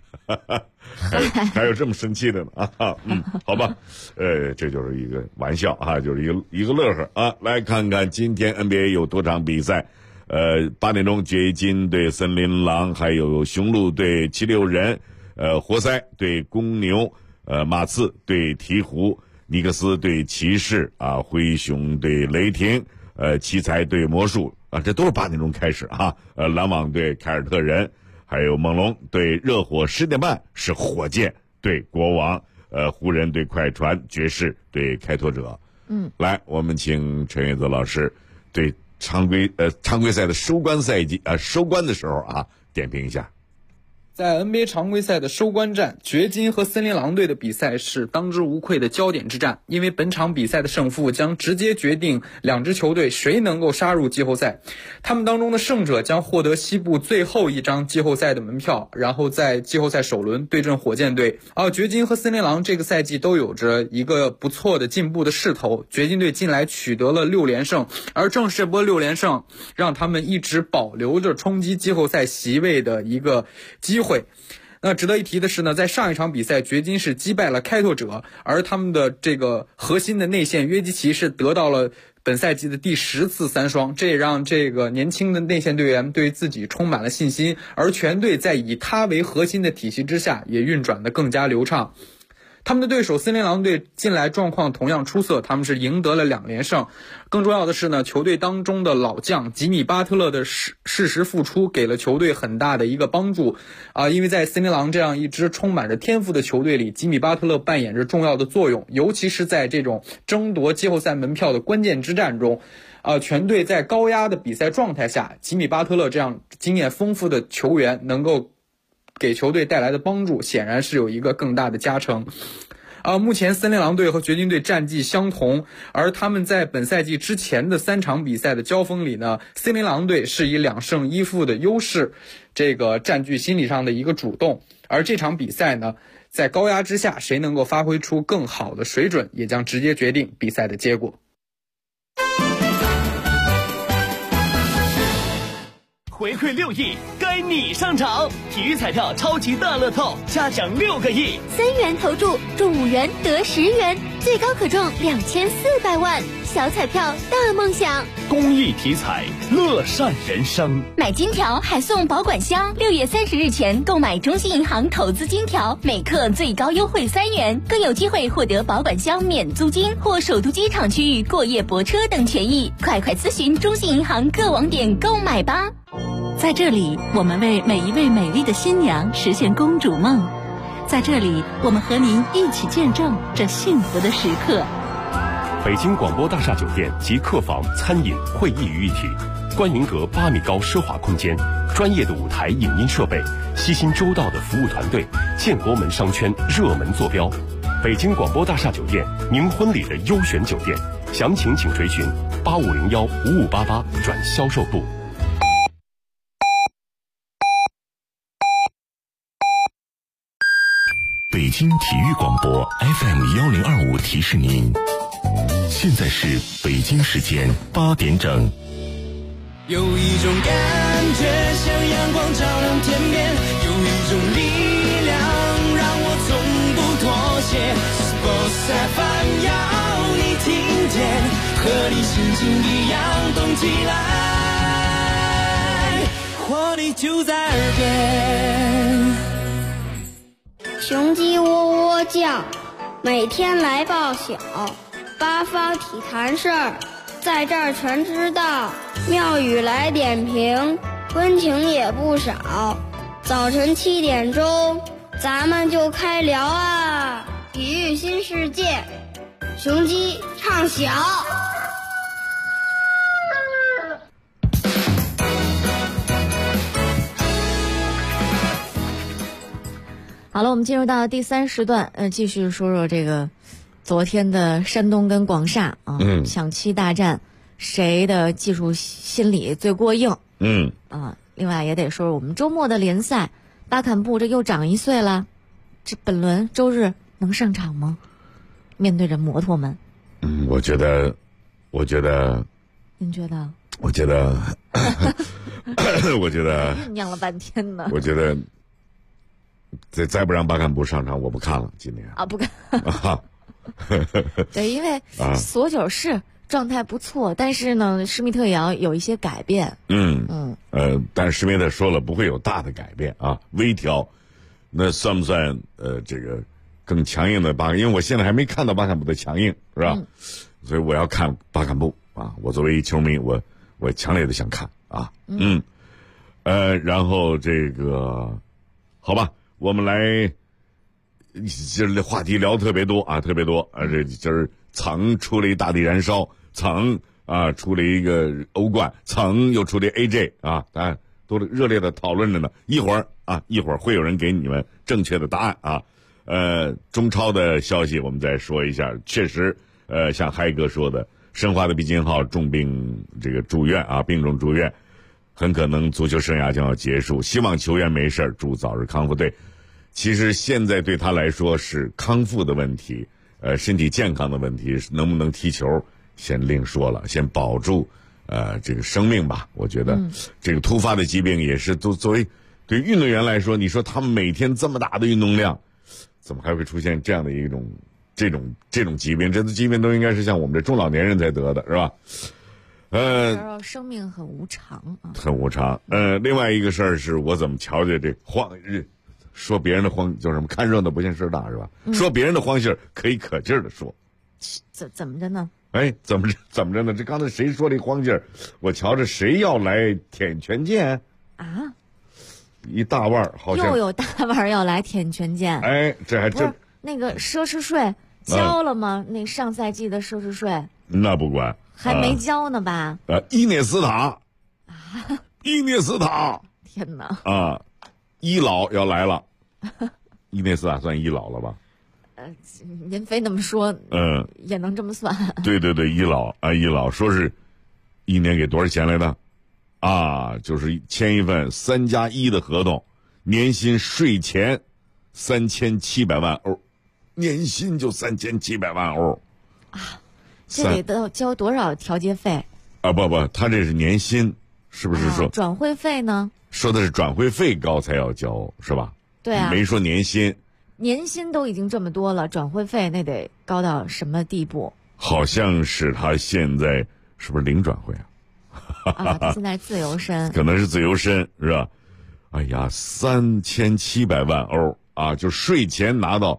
B: 还有这么生气的呢好吧，这就是一个玩笑就是一个乐呵来看看今天 NBA 有多场比赛。8点钟掘金对森林狼，还有雄鹿对七六人，活塞对公牛，马刺对鹈鹕，尼克斯对骑士灰熊对雷霆，奇才对魔术这都是8点钟开始篮网对凯尔特人，还有猛龙对热火，10点半是火箭对国王，湖人对快船，爵士对开拓者。来，我们请陈岳泽老师对常规赛的收官赛季收官的时候点评一下。
D: 在 NBA 常规赛的收官战，掘金和森林狼队的比赛是当之无愧的焦点之战，因为本场比赛的胜负将直接决定两支球队谁能够杀入季后赛。他们当中的胜者将获得西部最后一张季后赛的门票，然后在季后赛首轮对阵火箭队。掘金和森林狼这个赛季都有着一个不错的进步的势头，掘金队近来取得了6连胜，而正是这波6连胜让他们一直保留着冲击季后赛席位的一个机会。那值得一提的是呢，在上一场比赛，掘金是击败了开拓者，而他们的这个核心的内线约基奇是得到了本赛季的第10次3双，这也让这个年轻的内线队员对自己充满了信心，而全队在以他为核心的体系之下也运转得更加流畅。他们的对手森林狼队近来状况同样出色，他们是赢得了2连胜。更重要的是呢，球队当中的老将吉米巴特勒的适时复出给了球队很大的一个帮助因为在森林狼这样一支充满着天赋的球队里，吉米巴特勒扮演着重要的作用，尤其是在这种争夺季后赛门票的关键之战中。全队在高压的比赛状态下，吉米巴特勒这样经验丰富的球员能够给球队带来的帮助显然是有一个更大的加成。目前森林狼队和掘金队战绩相同，而他们在本赛季之前的3场比赛的交锋里呢，森林狼队是以2胜1负的优势这个占据心理上的一个主动，而这场比赛呢，在高压之下谁能够发挥出更好的水准，也将直接决定比赛的结果。
F: 回馈6亿，该你上场！体育彩票超级大乐透，加奖6个亿
E: ，3元投注中5元得10元，最高可中2400万。小彩票大梦想，
F: 公益体彩，乐善人生。
E: 买金条还送保管箱，6月30日前购买中信银行投资金条，每克最高优惠3元，更有机会获得保管箱免租金或首都机场区域过夜泊车等权益。快咨询中信银行各网点购买吧。
H: 在这里，我们为每一位美丽的新娘实现公主梦。在这里，我们和您一起见证这幸福的时刻。
J: 北京广播大厦酒店集客房、餐饮、会议于一体，观云阁8米高奢华空间，专业的舞台影音设备，悉心周到的服务团队，建国门商圈热门坐标。北京广播大厦酒店，您婚礼的优选酒店，详情请垂询8501-5588转销售部。
K: 北京体育广播 FM1025提示您，现在是北京时间8点整。
M: 有一种感觉像阳光照亮天边，有一种力量让我从不妥协。Sports FM 要你听见，和你心情一样动起来，活力就在耳边。
G: 雄鸡喔喔叫，每天来报晓，八方体坛事儿，在这儿全知道。妙语来点评，温情也不少。早晨7点钟，咱们就开聊啊！体育新世界，雄鸡唱晓。
I: 好了，我们进入到第3时段，继续说说这个昨天的山东跟广厦啊，抢七大战，谁的技术心理最过硬？另外也得说说我们周末的联赛，巴坎布这又长1岁了，这本轮周日能上场吗？面对着摩托们，
B: 我觉得，
I: 您觉得？
B: 我觉得，我觉得
I: 酝酿了半天呢。
B: 我觉得。再不让巴坎布上场，我不看了。今年
I: 不看。对，因为索九是状态不错，但是呢，施密特也要有一些改变。
B: 但是施密特说了不会有大的改变啊，微调。那算不算这个更强硬的巴坎？因为我现在还没看到巴坎布的强硬，是吧？所以我要看巴坎布啊！我作为一球迷，我强烈的想看啊。然后这个好吧。我们来，这话题聊特别多啊，这今儿曾出了一大地燃烧，曾出了一个欧冠，曾又出了 AJ 啊，大家都热烈的讨论着呢。一会儿会有人给你们正确的答案啊。中超的消息我们再说一下，确实，像嗨哥说的，申花的毕金浩重病这个住院啊，病重住院，很可能足球生涯将要结束。希望球员没事，祝早日康复。对。其实现在对他来说是康复的问题，身体健康的问题，能不能踢球先另说了，先保住这个生命吧。我觉得这个突发的疾病也是作为对运动员来说，你说他们每天这么大的运动量，怎么还会出现这样的一种这种疾病？这疾病都应该是像我们这中老年人才得的，是吧？
I: 生命很无常啊，
B: 很无常。另外一个事儿是我怎么瞧见这说别人的荒叫什么？看热闹不嫌事大，是吧？说别人的荒信儿可以可劲儿的说，
I: 怎么着呢？
B: 怎么着呢？这刚才谁说这荒劲儿？我瞧着谁要来舔权健
I: 啊？
B: 一大腕儿，好像
I: 又有大腕儿要来舔权健。
B: 这还真
I: 那个奢侈税交了吗？那上赛季的奢侈税
B: 那不管，
I: 还没交呢吧？
B: 伊涅斯塔
I: 天哪
B: 啊！伊老要来了，伊涅斯塔算伊老了吧？
I: 您非那么说，也能这么算。
B: 对，伊老说是1年给多少钱来的？就是签一份3+1的合同，年薪税前3700万欧，年薪就3700万欧
I: 这得交多少调节费？
B: 不，他这是年薪是不是说
I: 转会费呢？
B: 说的是转会费高才要交，是吧？
I: 对啊，
B: 没说年薪。
I: 年薪都已经这么多了，转会费那得高到什么地步？好
B: 像是他现在是不是零转会
I: 啊？他现在自由身，
B: 可能是自由身，是吧？哎呀，3700万欧啊，就税前拿到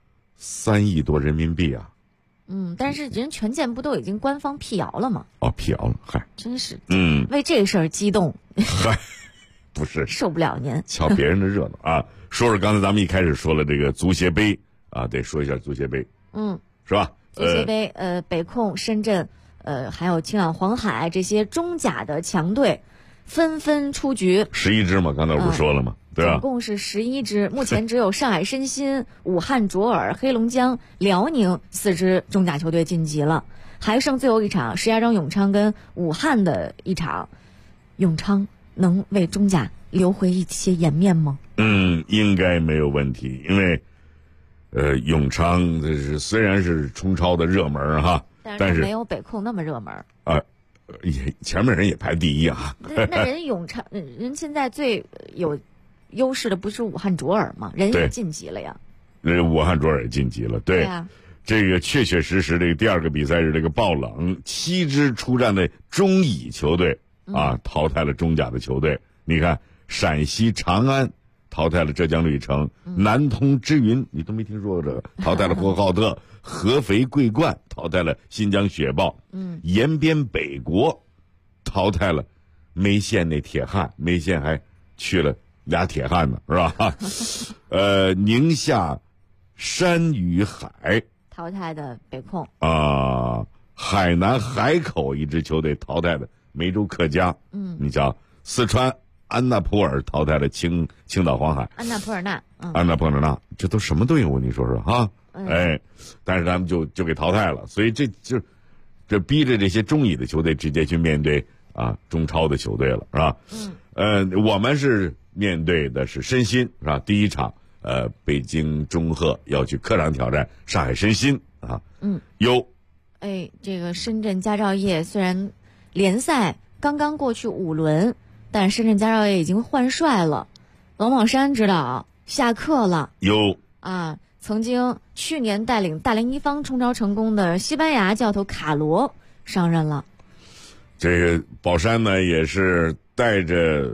B: 3亿多人民币啊。
I: 但是人权健不都已经官方辟谣了吗？
B: 辟谣了，嗨，
I: 真是，为这事儿激动，
B: 嗨，不是
I: 受不了您，
B: 瞧别人的热闹啊！说说刚才咱们一开始说了这个足协杯啊，得说一下足协杯，是吧？
I: 足协杯，北控、深圳，还有青岛黄海这些中甲的强队纷纷出局
B: ，11支嘛，刚才不是说了吗？对吧？
I: 总共是11支，目前只有上海申鑫、武汉卓尔、黑龙江、辽宁4支中甲球队晋级了，还剩最后一场石家庄永昌跟武汉的一场，永昌能为中甲留回一些颜面吗？
B: 应该没有问题，因为永昌这是虽然是冲超的热门哈，但是
I: 没有北控那么热门
B: 也前面人也排第一啊。
I: 那人永昌人现在最有优势的不是武汉卓尔吗？人也晋级了呀。
B: 武汉卓尔也晋级了，对
I: 啊。
B: 这个确确实实，这个第二个比赛是这个爆冷，7支出战的中乙球队啊，淘汰了中甲的球队。你看，陕西长安淘汰了浙江绿城，南通之云你都没听说过这个，淘汰了呼和浩特，合肥桂冠淘汰了新疆雪豹，延边北国淘汰了眉县那铁汉，眉县还去了俩铁汉呢，是吧？宁夏山与海
I: 淘汰的北控
B: 啊，海南海口一支球队淘汰的梅州客家，你瞧，四川安纳普尔淘汰了青岛黄海，
I: 安纳普尔纳，
B: 这都什么队伍？你说说啊？但是他们就给淘汰了，所以这逼着这些中乙的球队直接去面对啊中超的球队了，是吧？我们是面对的是申鑫，是吧？第一场，北京中赫要去客场挑战上海申鑫啊。
I: 这个深圳佳兆业虽然联赛刚刚过去5轮，但深圳佳兆业已经换帅了，王宝山指导下课了。曾经去年带领大连一方冲超成功的西班牙教头卡罗上任了。
B: 这个宝山呢也是带着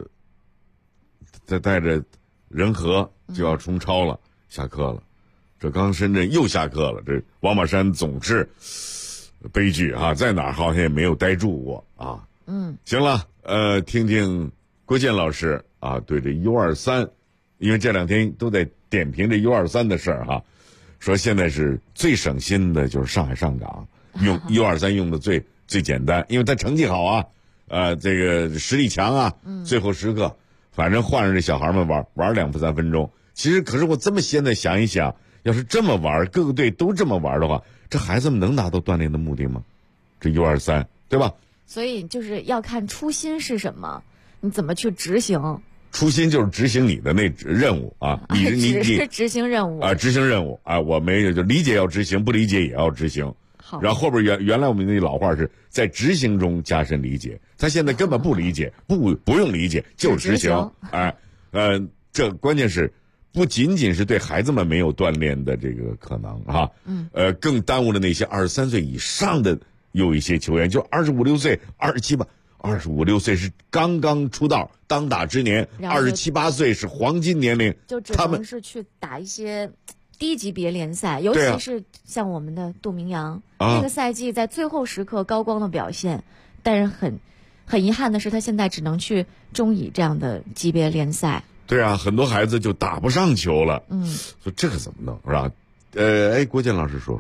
B: 仁和就要冲超了，下课了。这刚深圳又下课了，这王宝山总是悲剧啊，在哪儿好像也没有待住过啊。行了，听听郭健老师啊对这 U23， 因为这2天都在点评这 U23 的事儿哈，说现在是最省心的就是上海上港，用 U23 用的最简单，因为他成绩好啊，这个实力强啊，最后时刻反正换着这小孩们玩2、3分钟。其实可是我这么现在想一想，要是这么玩，各个队都这么玩的话，这孩子们能达到锻炼的目的吗？这 U23 对吧？
I: 所以就是要看初心是什么，你怎么去执行。
B: 初心就是执行你的那任务啊，你
I: 执行任务
B: 啊，执行任务啊，我没有就理解要执行，不理解也要执行。然后后边原来我们那老话是在执行中加深理解，他现在根本不理解，不用理解就是执行。这关键是不仅仅是对孩子们没有锻炼的这个可能哈，更耽误了那些23岁以上的有一些球员，就25、6岁、27吧。25、6岁是刚刚出道当打之年，27、8岁是黄金年龄，
I: 就只能是去打一些低级别联赛，尤其是像我们的杜明阳，那个赛季在最后时刻高光的表现，但是很遗憾的是，他现在只能去中乙这样的级别联赛。
B: 对啊，很多孩子就打不上球了。说这个怎么弄是吧？郭健老师说说。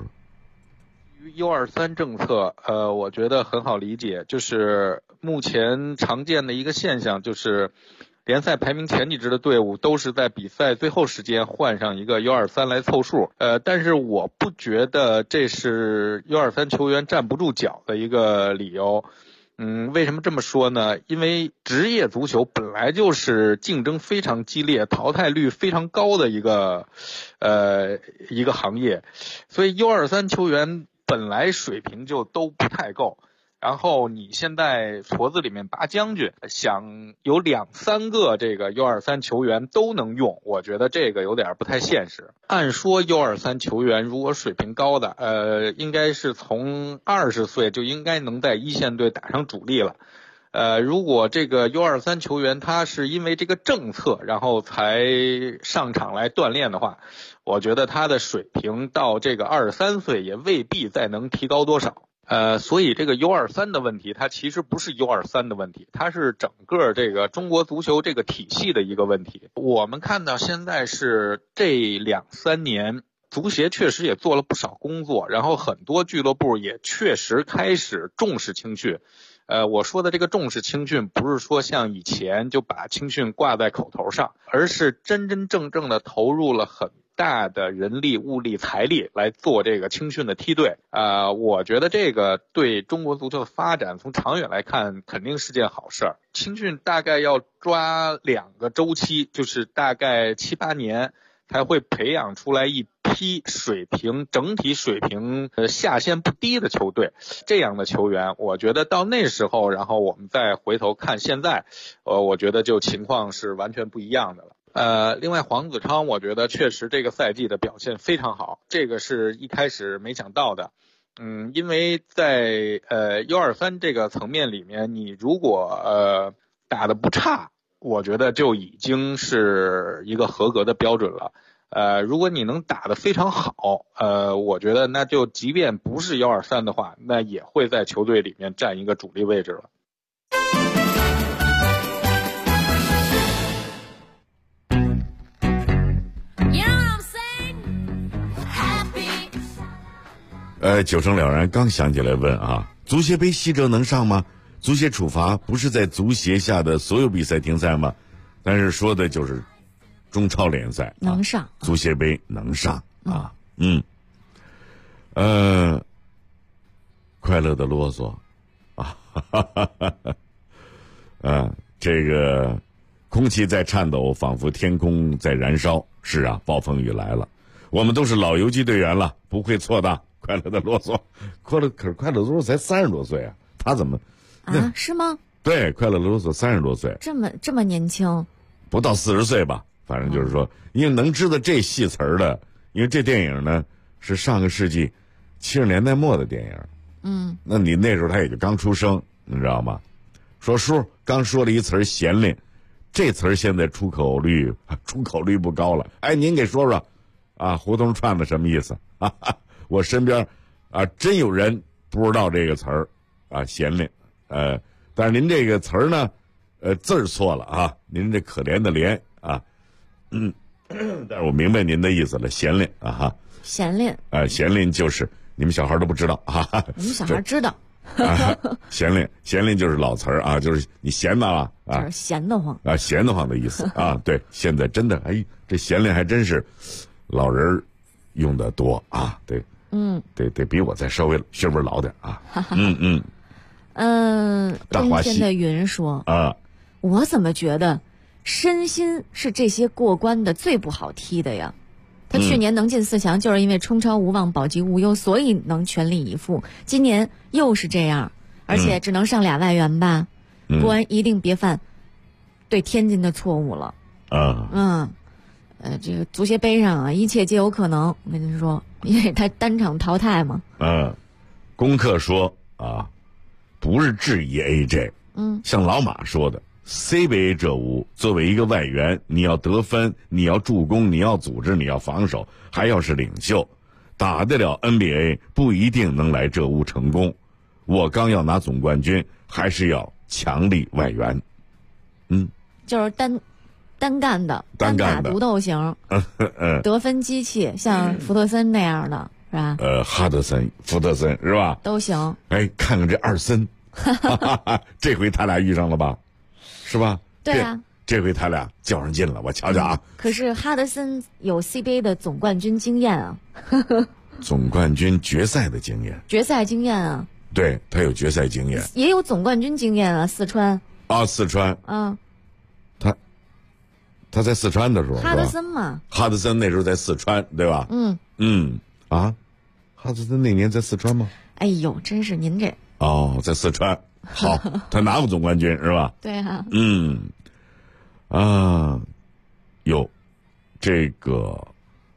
L: U23 政策，我觉得很好理解，就是目前常见的一个现象，就是联赛排名前几支的队伍都是在比赛最后时间换上一个 U23 来凑数，但是我不觉得这是 U23 球员站不住脚的一个理由。为什么这么说呢？因为职业足球本来就是竞争非常激烈、淘汰率非常高的一个行业，所以 U23 球员本来水平就都不太够， 然后你现在矬子里面拔将军，想有2-3个这个 U23 球员都能用，我觉得这个有点不太现实。按说 U23 球员如果水平高的，应该是从20岁就应该能在一线队打上主力了。如果这个 U23 球员他是因为这个政策然后才上场来锻炼的话，我觉得他的水平到这个23岁也未必再能提高多少。所以这个 U23 的问题它其实不是 U23 的问题，它是整个这个中国足球这个体系的一个问题。我们看到现在是这2-3年足协确实也做了不少工作，然后很多俱乐部也确实开始重视青训。我说的这个重视青训不是说像以前就把青训挂在口头上，而是真真正正的投入了很大的人力、物力、财力来做这个青训的梯队。我觉得这个对中国足球的发展从长远来看肯定是件好事儿。青训大概要抓2个周期，就是大概7-8年才会培养出来一批整体水平下限不低的球队，这样的球员，我觉得到那时候，然后我们再回头看现在，我觉得就情况是完全不一样的了。另外黄子昌，我觉得确实这个赛季的表现非常好，这个是一开始没想到的。因为在U23这个层面里面，你如果打得不差，我觉得就已经是一个合格的标准了。如果你能打得非常好，我觉得那就即便不是U23的话，那也会在球队里面占一个主力位置了。
B: 九成了然刚想起来问啊，足协杯西哲能上吗？足协处罚不是在足协下的所有比赛停赛吗？但是说的就是中超联赛
I: 能上，
B: 足协杯能上啊。快乐的啰嗦啊，这个空气在颤抖，仿佛天空在燃烧。是啊，暴风雨来了，我们都是老游击队员了，不会错的。快乐的啰嗦，可是快乐的啰嗦才30多岁啊，他怎么
I: 啊？是吗？
B: 对，快乐的啰嗦30多岁，
I: 这么年轻，
B: 不到40岁吧？反正就是说，因为能知道这戏词儿的，因为这电影呢是上个世纪70年代末的电影。那你那时候他也就刚出生，你知道吗？说叔刚说了一词儿闲练，这词儿现在出口率不高了。哎，您给说说啊，胡同串子什么意思？我身边真有人不知道这个词儿啊，闲练。但是您这个词儿呢，字儿错了啊，您这可怜的怜啊，但是我明白您的意思了，闲练啊哈。
I: 闲练
B: 闲练就是你们小孩都不知道啊，
I: 我们小孩知道。
B: 闲练就是老词儿啊，就是你闲的啊，
I: 就是闲得慌
B: 啊，闲得慌的意思啊。对，现在真的这闲练还真是老人用的多啊。对，得比我再稍微学问老点啊。
I: 冬天的云说
B: 啊，
I: 我怎么觉得申鑫是这些过关的最不好踢的呀？他去年能进4强，就是因为冲超无望，保级无忧，所以能全力以赴。今年又是这样，而且只能上2外援吧？国安一定别犯对天津的错误了。这个足协杯上啊，一切皆有可能。我跟您说，因为他单场淘汰嘛。
B: 功课说啊，不是质疑 AJ。像老马说的。CBA 这屋作为一个外援，你要得分，你要助攻，你要组织，你要防守，还要是领袖，打得了 NBA 不一定能来这屋成功。我刚要拿总冠军，还是要强力外援。
I: 就是单干的，单打独斗型，得分机器，像福特森那样的，是吧？
B: 哈德森、福特森是吧？
I: 都行。
B: 哎，看看这二森，这回他俩遇上了吧？是吧？
I: 对啊，
B: 这回他俩较上劲了，我瞧瞧啊。
I: 可是哈德森有 CBA 的总冠军经验啊。
B: 总冠军决赛的经验。
I: 决赛经验啊。
B: 对，他有决赛经验。
I: 也有总冠军经验啊，四川。
B: 四川。他在四川的时候。
I: 哈德森嘛。
B: 哈德森那时候在四川，对吧？哈德森那年在四川吗？
I: 哎呦，真是您这
B: 哦，在四川。好，他拿过总冠军是吧？
I: 对啊。
B: 有这个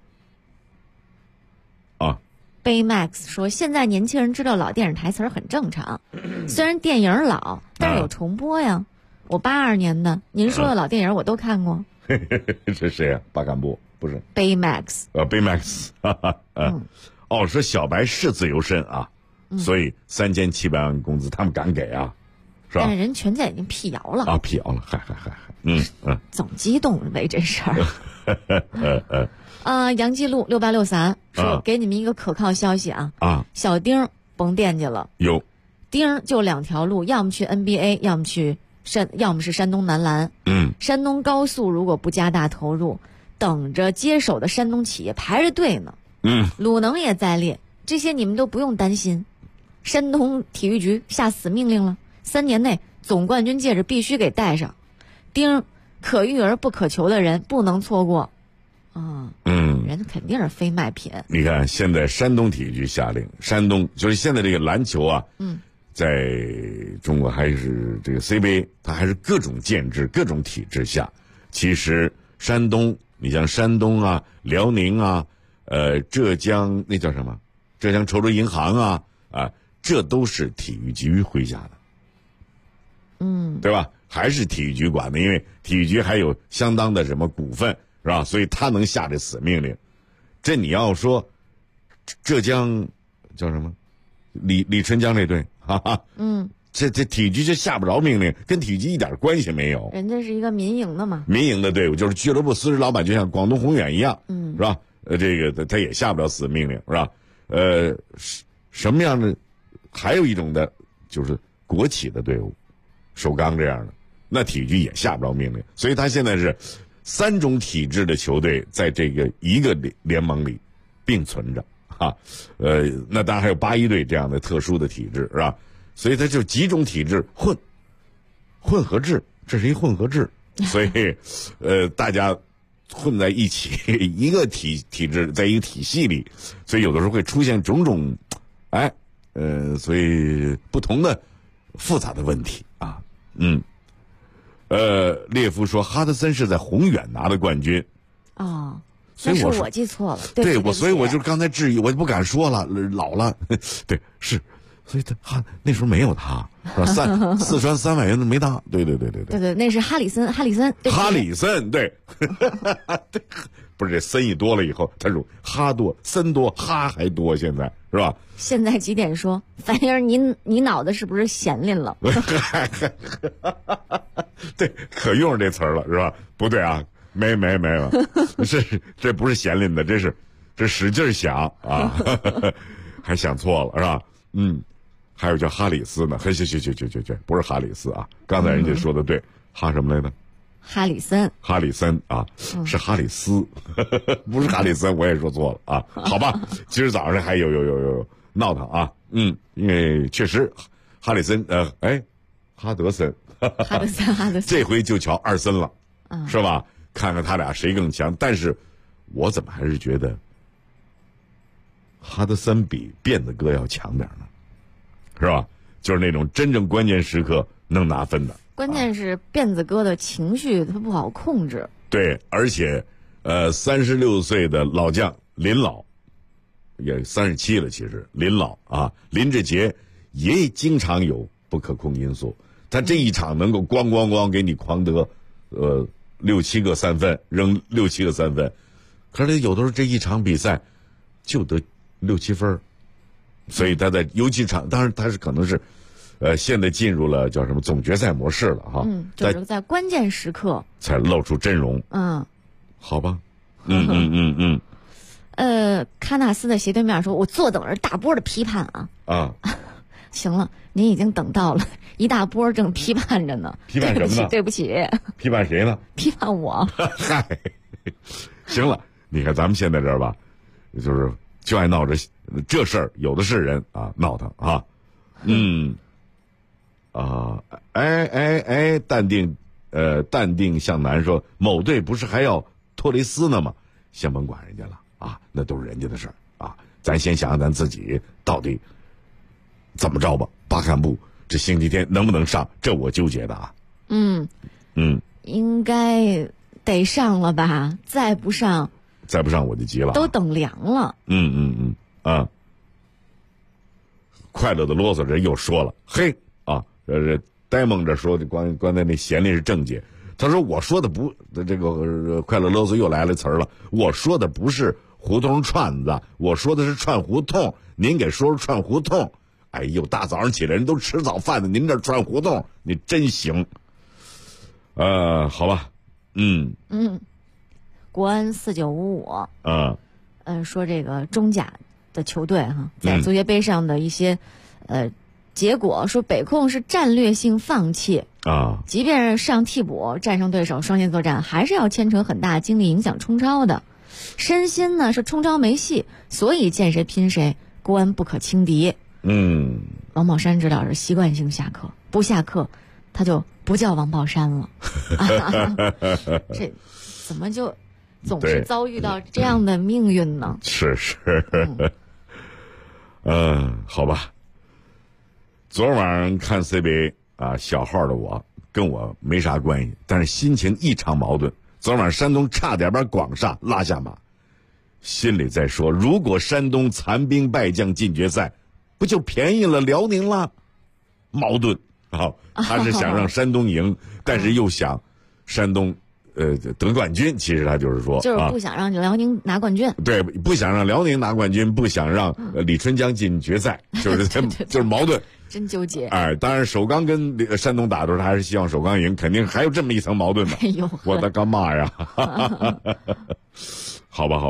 I: Baymax 说，现在年轻人知道老电影台词很正常，虽然电影老，但是有重播呀。我82年的，您说的老电影我都看过。
B: 是谁啊？巴坎布不是
I: Baymax。
B: Baymax， 说小白是自由身啊，所以3700万工资他们敢给啊，是吧？
I: 但是人权健已经辟谣了
B: 辟谣了，嗨，
I: 总激动为这事儿。杨记路6863说，给你们一个可靠消息啊，小丁甭惦记了，
B: 有
I: 丁就2条路，要么去 NBA， 要么是山东男篮。山东高速如果不加大投入，等着接手的山东企业排着队呢。鲁能也在列，这些你们都不用担心。山东体育局下死命令了，3年内总冠军戒指必须给戴上。丁可遇而不可求的人不能错过。人肯定是非卖品。
B: 你看，现在山东体育局下令，山东就是现在这个篮球啊，在中国还是这个 CBA， 它还是各种建制、各种体制下。其实山东，你像山东啊、辽宁啊、浙江那叫什么？浙江筹州银行啊，这都是体育局麾下的。对吧？还是体育局管的，因为体育局还有相当的什么股份。是吧？所以他能下这死命令。这你要说浙江叫什么？李春江这队，这体育局就下不着命令，跟体育局一点关系没有。
I: 人家是一个民营的嘛，
B: 民营的队伍就是俱乐部私人老板，就像广东宏远一样，是吧？这个他也下不了死命令，是吧？什么样的？还有一种的，就是国企的队伍，首钢这样的，那体育局也下不着命令。所以他现在是3种体制的球队在这个一个联盟里并存着那当然还有81队这样的特殊的体制，是吧？所以它就几种体制混合制，这是一混合制，所以大家混在一起，一个体制在一个体系里，所以有的时候会出现种种所以不同的复杂的问题啊。列夫说哈德森是在宏远拿的冠军。
I: 所以我记错了。
B: 对，所以我就刚才质疑，我就不敢说了，老了。对，是，所以那时候没有他，是吧？四川300元的没他。对，
I: 那是哈里森。
B: 对，对，不是这森一多了以后，他说哈多森多哈还多，现在是吧？
I: 现在几点说？反正你脑子是不是闲灵了？
B: 对，可用上这词儿了是吧？不对啊，没有，这不是闲灵的，这使劲想啊，还想错了是吧？还有叫哈里斯呢，去，不是哈里斯啊，刚才人家说的对，哈什么来着？
I: 哈里森
B: 啊，是哈里斯，不是哈里森，我也说错了啊，好吧，今儿早上还有闹腾啊，因为确实哈里森哈德森，这回就瞧2森了，是吧？看看他俩谁更强，但是我怎么还是觉得哈德森比辫子哥要强点呢，是吧？就是那种真正关键时刻能拿分的。
I: 关键是辫子哥的情绪他不好控制。
B: 对，而且36岁的老将林老也37了，其实林老啊，林志杰也经常有不可控因素。他这一场能够咣给你狂得6-7个3分，扔6-7个3分，可是有的时候这一场比赛就得6-7分，所以他在游击场，当然他是可能是现在进入了叫什么总决赛模式了哈，
I: 就是在关键时刻
B: 才露出真容。好吧，
I: 喀纳斯的斜对面说：“我坐等着大波的批判啊。”行了，您已经等到了，一大波正批判着呢。
B: 批判什么呢？
I: 对不起。
B: 批判谁呢？
I: 批判我。
B: 嗨，行了，你看咱们现在这儿吧，就爱闹着这事儿，有的是人啊闹腾啊。淡定向南说，某队不是还要托雷斯呢吗？先甭管人家了啊，那都是人家的事儿啊，咱先想想咱自己到底怎么着吧？巴坎布这星期天能不能上？这我纠结的啊。
I: 应该得上了吧？再不上
B: 我就急了，
I: 都等凉了。
B: 快乐的啰嗦人又说了，嘿啊，呆蒙着说，刚才那闲的是正解。他说我说的不，这个快乐啰嗦又来了词儿了。我说的不是胡同串子，我说的是串胡同。您给说串胡同，哎呦，大早上起来人都吃早饭的，您这串胡同，你真行。好吧，
I: 国安4955，说这个中甲的球队哈，在足协杯上的一些结果，说北控是战略性放弃
B: 啊，
I: 即便是上替补战胜对手双线作战，还是要牵扯很大精力影响冲超的。身心呢是冲超没戏，所以见谁拼谁，国安不可轻敌。王宝山指导是习惯性下课，不下课他就不叫王宝山了。这怎么就总是遭遇到这样的命运呢？
B: 是，好吧。昨晚上看 CBA 啊，小号的我跟我没啥关系，但是心情异常矛盾。昨晚山东差点把广厦拉下马，心里在说，如果山东残兵败将进决赛，不就便宜了辽宁了？矛盾啊，他是想让山东赢，但是又想山东得冠军。其实他就是说，
I: 就是不想让辽宁拿冠军。
B: 对，不想让辽宁拿冠军，不想让李春江进决赛，就是矛盾。
I: 真纠结。
B: 哎，当然首钢跟山东打的时候，他还是希望首钢赢，肯定还有这么一层矛盾呢。
I: 哎呦，
B: 我的干妈呀！好吧，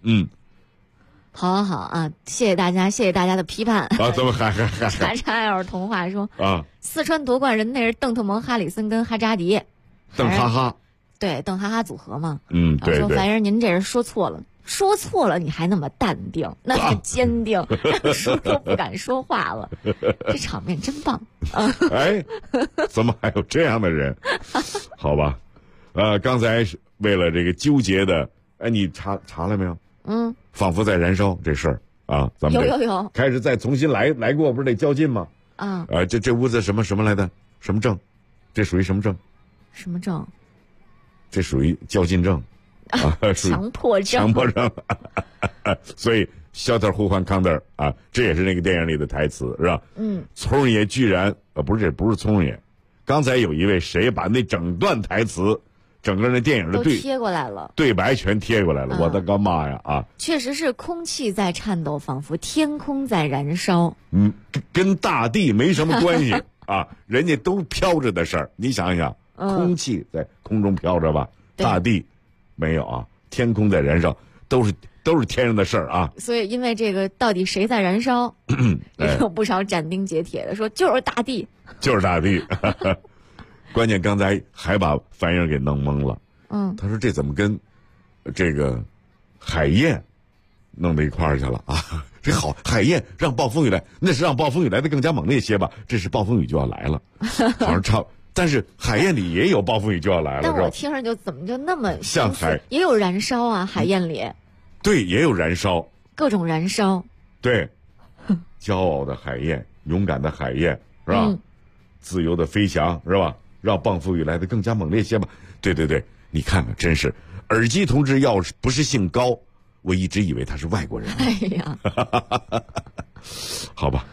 I: 好啊！谢谢大家的批判
B: 啊！怎么还
I: 查查艾尔童话说
B: 啊？
I: 四川夺冠人那是邓特蒙、哈里森跟哈扎迪，
B: 邓哈哈，
I: 对，邓哈哈组合嘛。
B: 对。
I: 说凡人您这是说错了，你还那么淡定，那么坚定，说都不敢说话了，这场面真棒。
B: 哎，怎么还有这样的人？好吧，刚才为了这个纠结的，哎，你查了没有？仿佛在燃烧这事儿啊，咱们
I: 有
B: 开始再重新来过，不是得较劲吗？这屋子什么来的？什么症？这属于什么症？
I: 什么症？
B: 这属于较劲症啊，
I: 强迫症。
B: 所以肖特呼唤康德尔啊，这也是那个电影里的台词，是吧？聪荣爷居然不是聪荣爷，刚才有一位谁把那整段台词。整个那电影的
I: 都贴过来了，
B: 对白全贴过来了，我的个妈呀啊！
I: 确实是空气在颤抖，仿佛天空在燃烧。
B: 跟大地没什么关系啊，人家都飘着的事儿，你想想，空气在空中飘着吧，大地没有啊，天空在燃烧，都是天上的事儿啊。
I: 所以因为这个到底谁在燃烧，也有不少斩钉截铁的说就是大地，
B: 就是大地。关键刚才还把樊英给弄懵了。他说这怎么跟这个海燕弄到一块儿去了啊？这好，海燕让暴风雨来，那是让暴风雨来的更加猛烈些吧？这是暴风雨就要来了，好像差。但是海燕里也有暴风雨就要来了，
I: 但我听着就怎么就那么
B: 像海
I: 也有燃烧啊？海燕里
B: 对也有燃烧，
I: 各种燃烧。
B: 对，骄傲的海燕，勇敢的海燕是吧？自由的飞翔是吧？让暴风雨来的更加猛烈些吧。对，你看看，真是耳机同志要是不是姓高，我一直以为他是外国人。
I: 哎呀，
B: 好吧，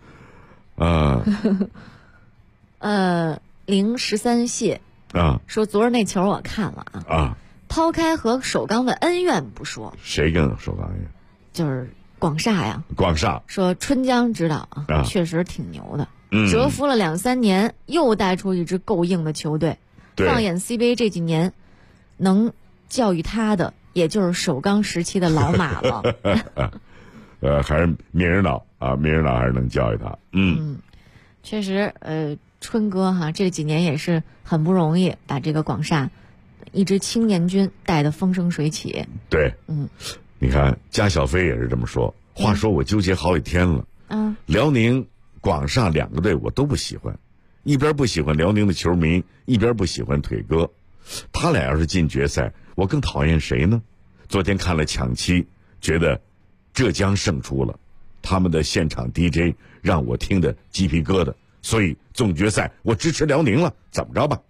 I: 013谢说昨儿那球我看了啊，抛开和首钢的恩怨不说，
B: 谁跟首钢恩怨？
I: 就是广厦呀。
B: 广厦
I: 说春江指导确实挺牛的。蛰伏了2-3年，又带出一支够硬的球队。放眼 CBA 这几年，能教育他的，也就是首钢时期的老马了。
B: 还是名人岛啊，名人岛还是能教育他。
I: 确实，春哥哈这几年也是很不容易，把这个广厦一支青年军带得风生水起。
B: 对，你看加小飞也是这么说。话说我纠结好几天了。辽宁。广厦两个队我都不喜欢，一边不喜欢辽宁的球迷，一边不喜欢腿哥。他俩要是进决赛，我更讨厌谁呢？昨天看了抢七，觉得浙江胜出了， 他们的现场 DJ 让我听得鸡皮疙瘩，所以总决赛我支持辽宁了，怎么着吧？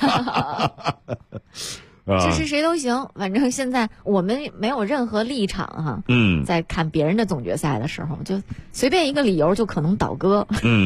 I: 支持谁都行，反正现在我们没有任何立场哈。在看别人的总决赛的时候，就随便一个理由就可能倒戈。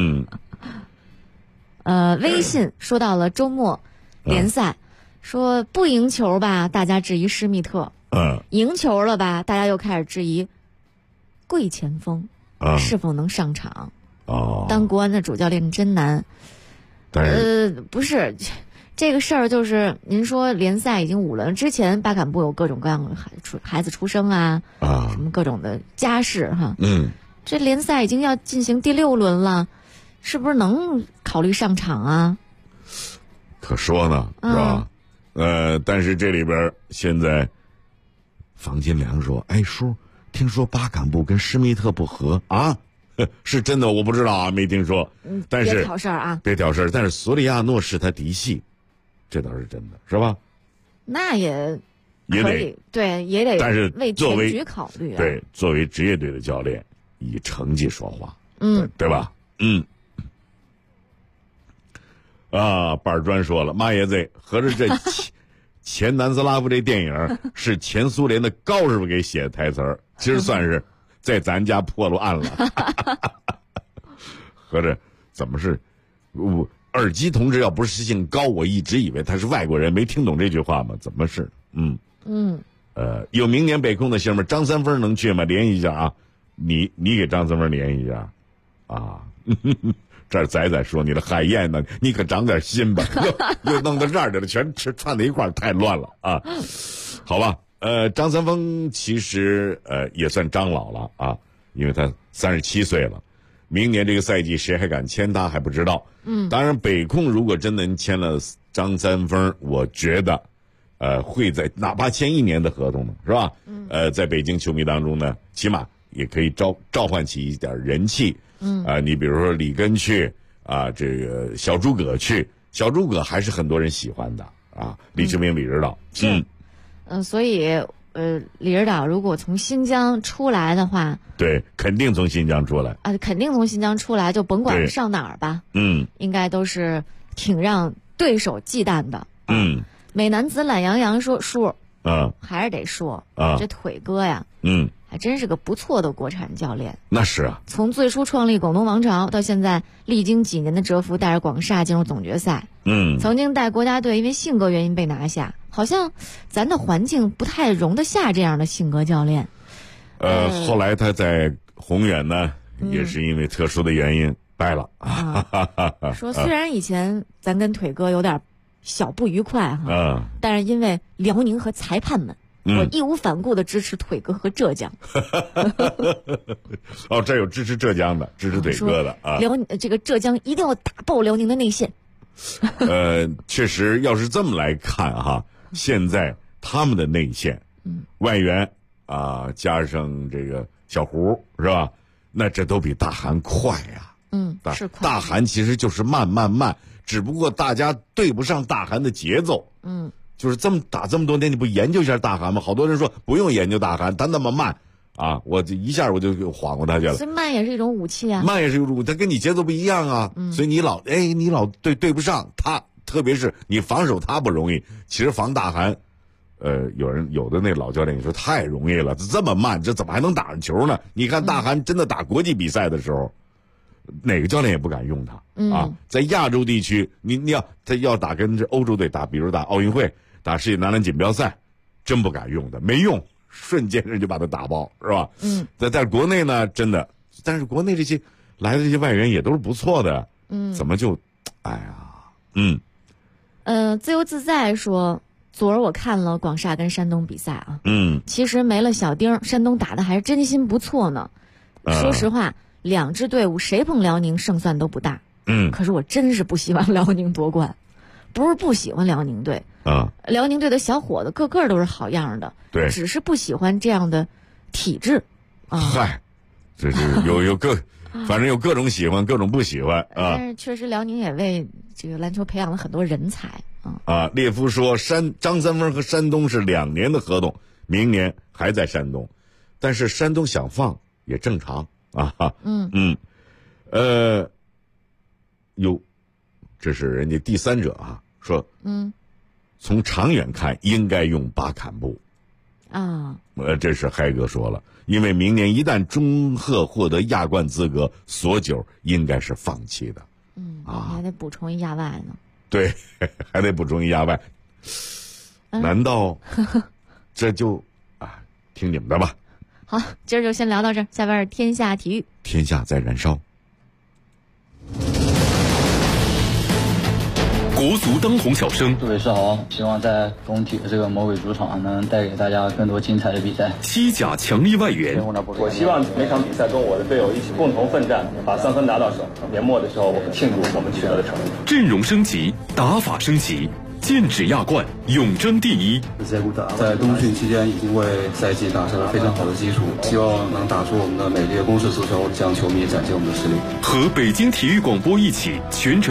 I: 微信说到了周末联赛，说不赢球吧，大家质疑施密特；赢球了吧，大家又开始质疑贵前锋是否能上场。当国安的主教练真难。不是。这个事儿就是您说联赛已经5轮，之前巴坎布有各种各样的孩子出生啊，什么各种的家事哈。这联赛已经要进行第6轮了，是不是能考虑上场啊？
B: 可说呢，是吧？但是这里边现在房金良说：“哎，叔，听说巴坎布跟施密特不和啊？是真的？我不知道啊，没听说。但是
I: 别挑事儿啊，
B: 别挑事儿。但是索里亚诺是他嫡系。”这倒是真的，是吧？
I: 那也
B: 得
I: 对，也得。
B: 但是
I: 为全局考虑啊。
B: 对，作为职业队的教练，以成绩说话，对吧？板砖说了，妈爷子，合着这前南斯拉夫这电影是前苏联的高师傅给写的台词儿，其实算是在咱家破了案了。合着怎么是耳机同志要不是姓高，我一直以为他是外国人，没听懂这句话吗？怎么是？有明年北控的星们，张三丰能去吗？联系一下啊，你给张三丰联系一下啊。这儿仔说你的海燕呢，你可长点心吧，又弄到这儿去了，全串在一块儿，太乱了啊。好吧，张三丰其实也算张老了啊，因为他37岁了。明年这个赛季谁还敢签他还不知道。当然北控如果真能签了张三丰，我觉得会在哪怕签1年的合同呢，是吧？在北京球迷当中呢，起码也可以召唤起一点人气。你比如说里根去啊，这个小诸葛去，小诸葛还是很多人喜欢的啊。李志明、李指导，
I: 所以李指导如果从新疆出来的话，
B: 对，肯定从新疆出来
I: 啊，肯定从新疆出来，就甭管上哪儿吧，应该都是挺让对手忌惮的。美男子懒洋洋说：“叔，还是得说这腿哥呀，还真是个不错的国产教练。
B: 那是啊，
I: 从最初创立广东王朝到现在，历经几年的蛰伏，带着广厦进入总决赛。曾经带国家队因为性格原因被拿下，好像咱的环境不太容得下这样的性格教练。
B: 后来他在宏远呢，也是因为特殊的原因掰了。
I: 说虽然以前咱跟腿哥有点小不愉快哈，但是因为辽宁和裁判们，我义无反顾的支持腿哥和浙江。
B: 这有支持浙江的，支持腿哥的啊。
I: 这个浙江一定要打爆辽宁的内线。
B: 确实，要是这么来看哈，现在他们的内线，外援啊，加上这个小胡是吧？那这都比大韩快呀。
I: 是快。
B: 大韩其实就是慢，只不过大家对不上大韩的节奏。就是这么打这么多年，你不研究一下大韩吗？好多人说不用研究大韩，他那么慢啊，我这一下我就晃过他去了。
I: 所以慢也是一种武器啊。
B: 慢也是一种武器，他跟你节奏不一样啊。所以你老对不上他，特别是你防守他不容易。其实防大韩，有的那老教练你说太容易了，这么慢，这怎么还能打上球呢？你看大韩真的打国际比赛的时候。哪个教练也不敢用他啊！在亚洲地区，他要打跟这欧洲队打，比如打奥运会、打世界男篮锦标赛，真不敢用的，没用，瞬间人就把他打爆，是吧？在国内呢，真的，但是国内这些来的这些外援也都是不错的，怎么就，
I: 自由自在说，昨儿我看了广厦跟山东比赛啊，其实没了小丁，山东打的还是真心不错呢。说实话。2支队伍谁碰辽宁胜算都不大，可是我真是不希望辽宁夺冠，不是不喜欢辽宁队啊，辽宁队的小伙子个个都是好样的，
B: 对，
I: 只是不喜欢这样的体制啊。
B: 嗨，这是反正有各种喜欢，各种不喜欢啊。
I: 但是确实辽宁也为这个篮球培养了很多人才
B: 啊。列夫说张三丰和山东是2年的合同，明年还在山东，但是山东想放也正常。 啊。这是人家第三者啊说，从长远看应该用巴坎布
I: 啊。
B: 这是嗨哥说了，因为明年一旦中赫获得亚冠资格，索九应该是放弃的。
I: 还得补充一亚外呢。
B: 对，还得补充一亚外。难道这就听你们的吧。
I: 好，今儿就先聊到这儿，下边是天下体育，
B: 天下在燃烧。
J: 国足当红小生，
N: 祝伟是好，希望在工体的这个魔鬼主场能带给大家更多精彩的比赛。
J: 西甲强力外援，
P: 我希望每场比赛中我的队友一起共同奋战，把3分拿到手。年末的时候，我们庆祝我们取得的成绩。
J: 阵容升级，打法升级，剑指亚冠，永争第一。
C: 在冬训期间已经为赛季打下了非常好的基础，希望能打出我们的美丽的攻势足球，向球迷展现我们的实力。
J: 和北京体育广播一起全程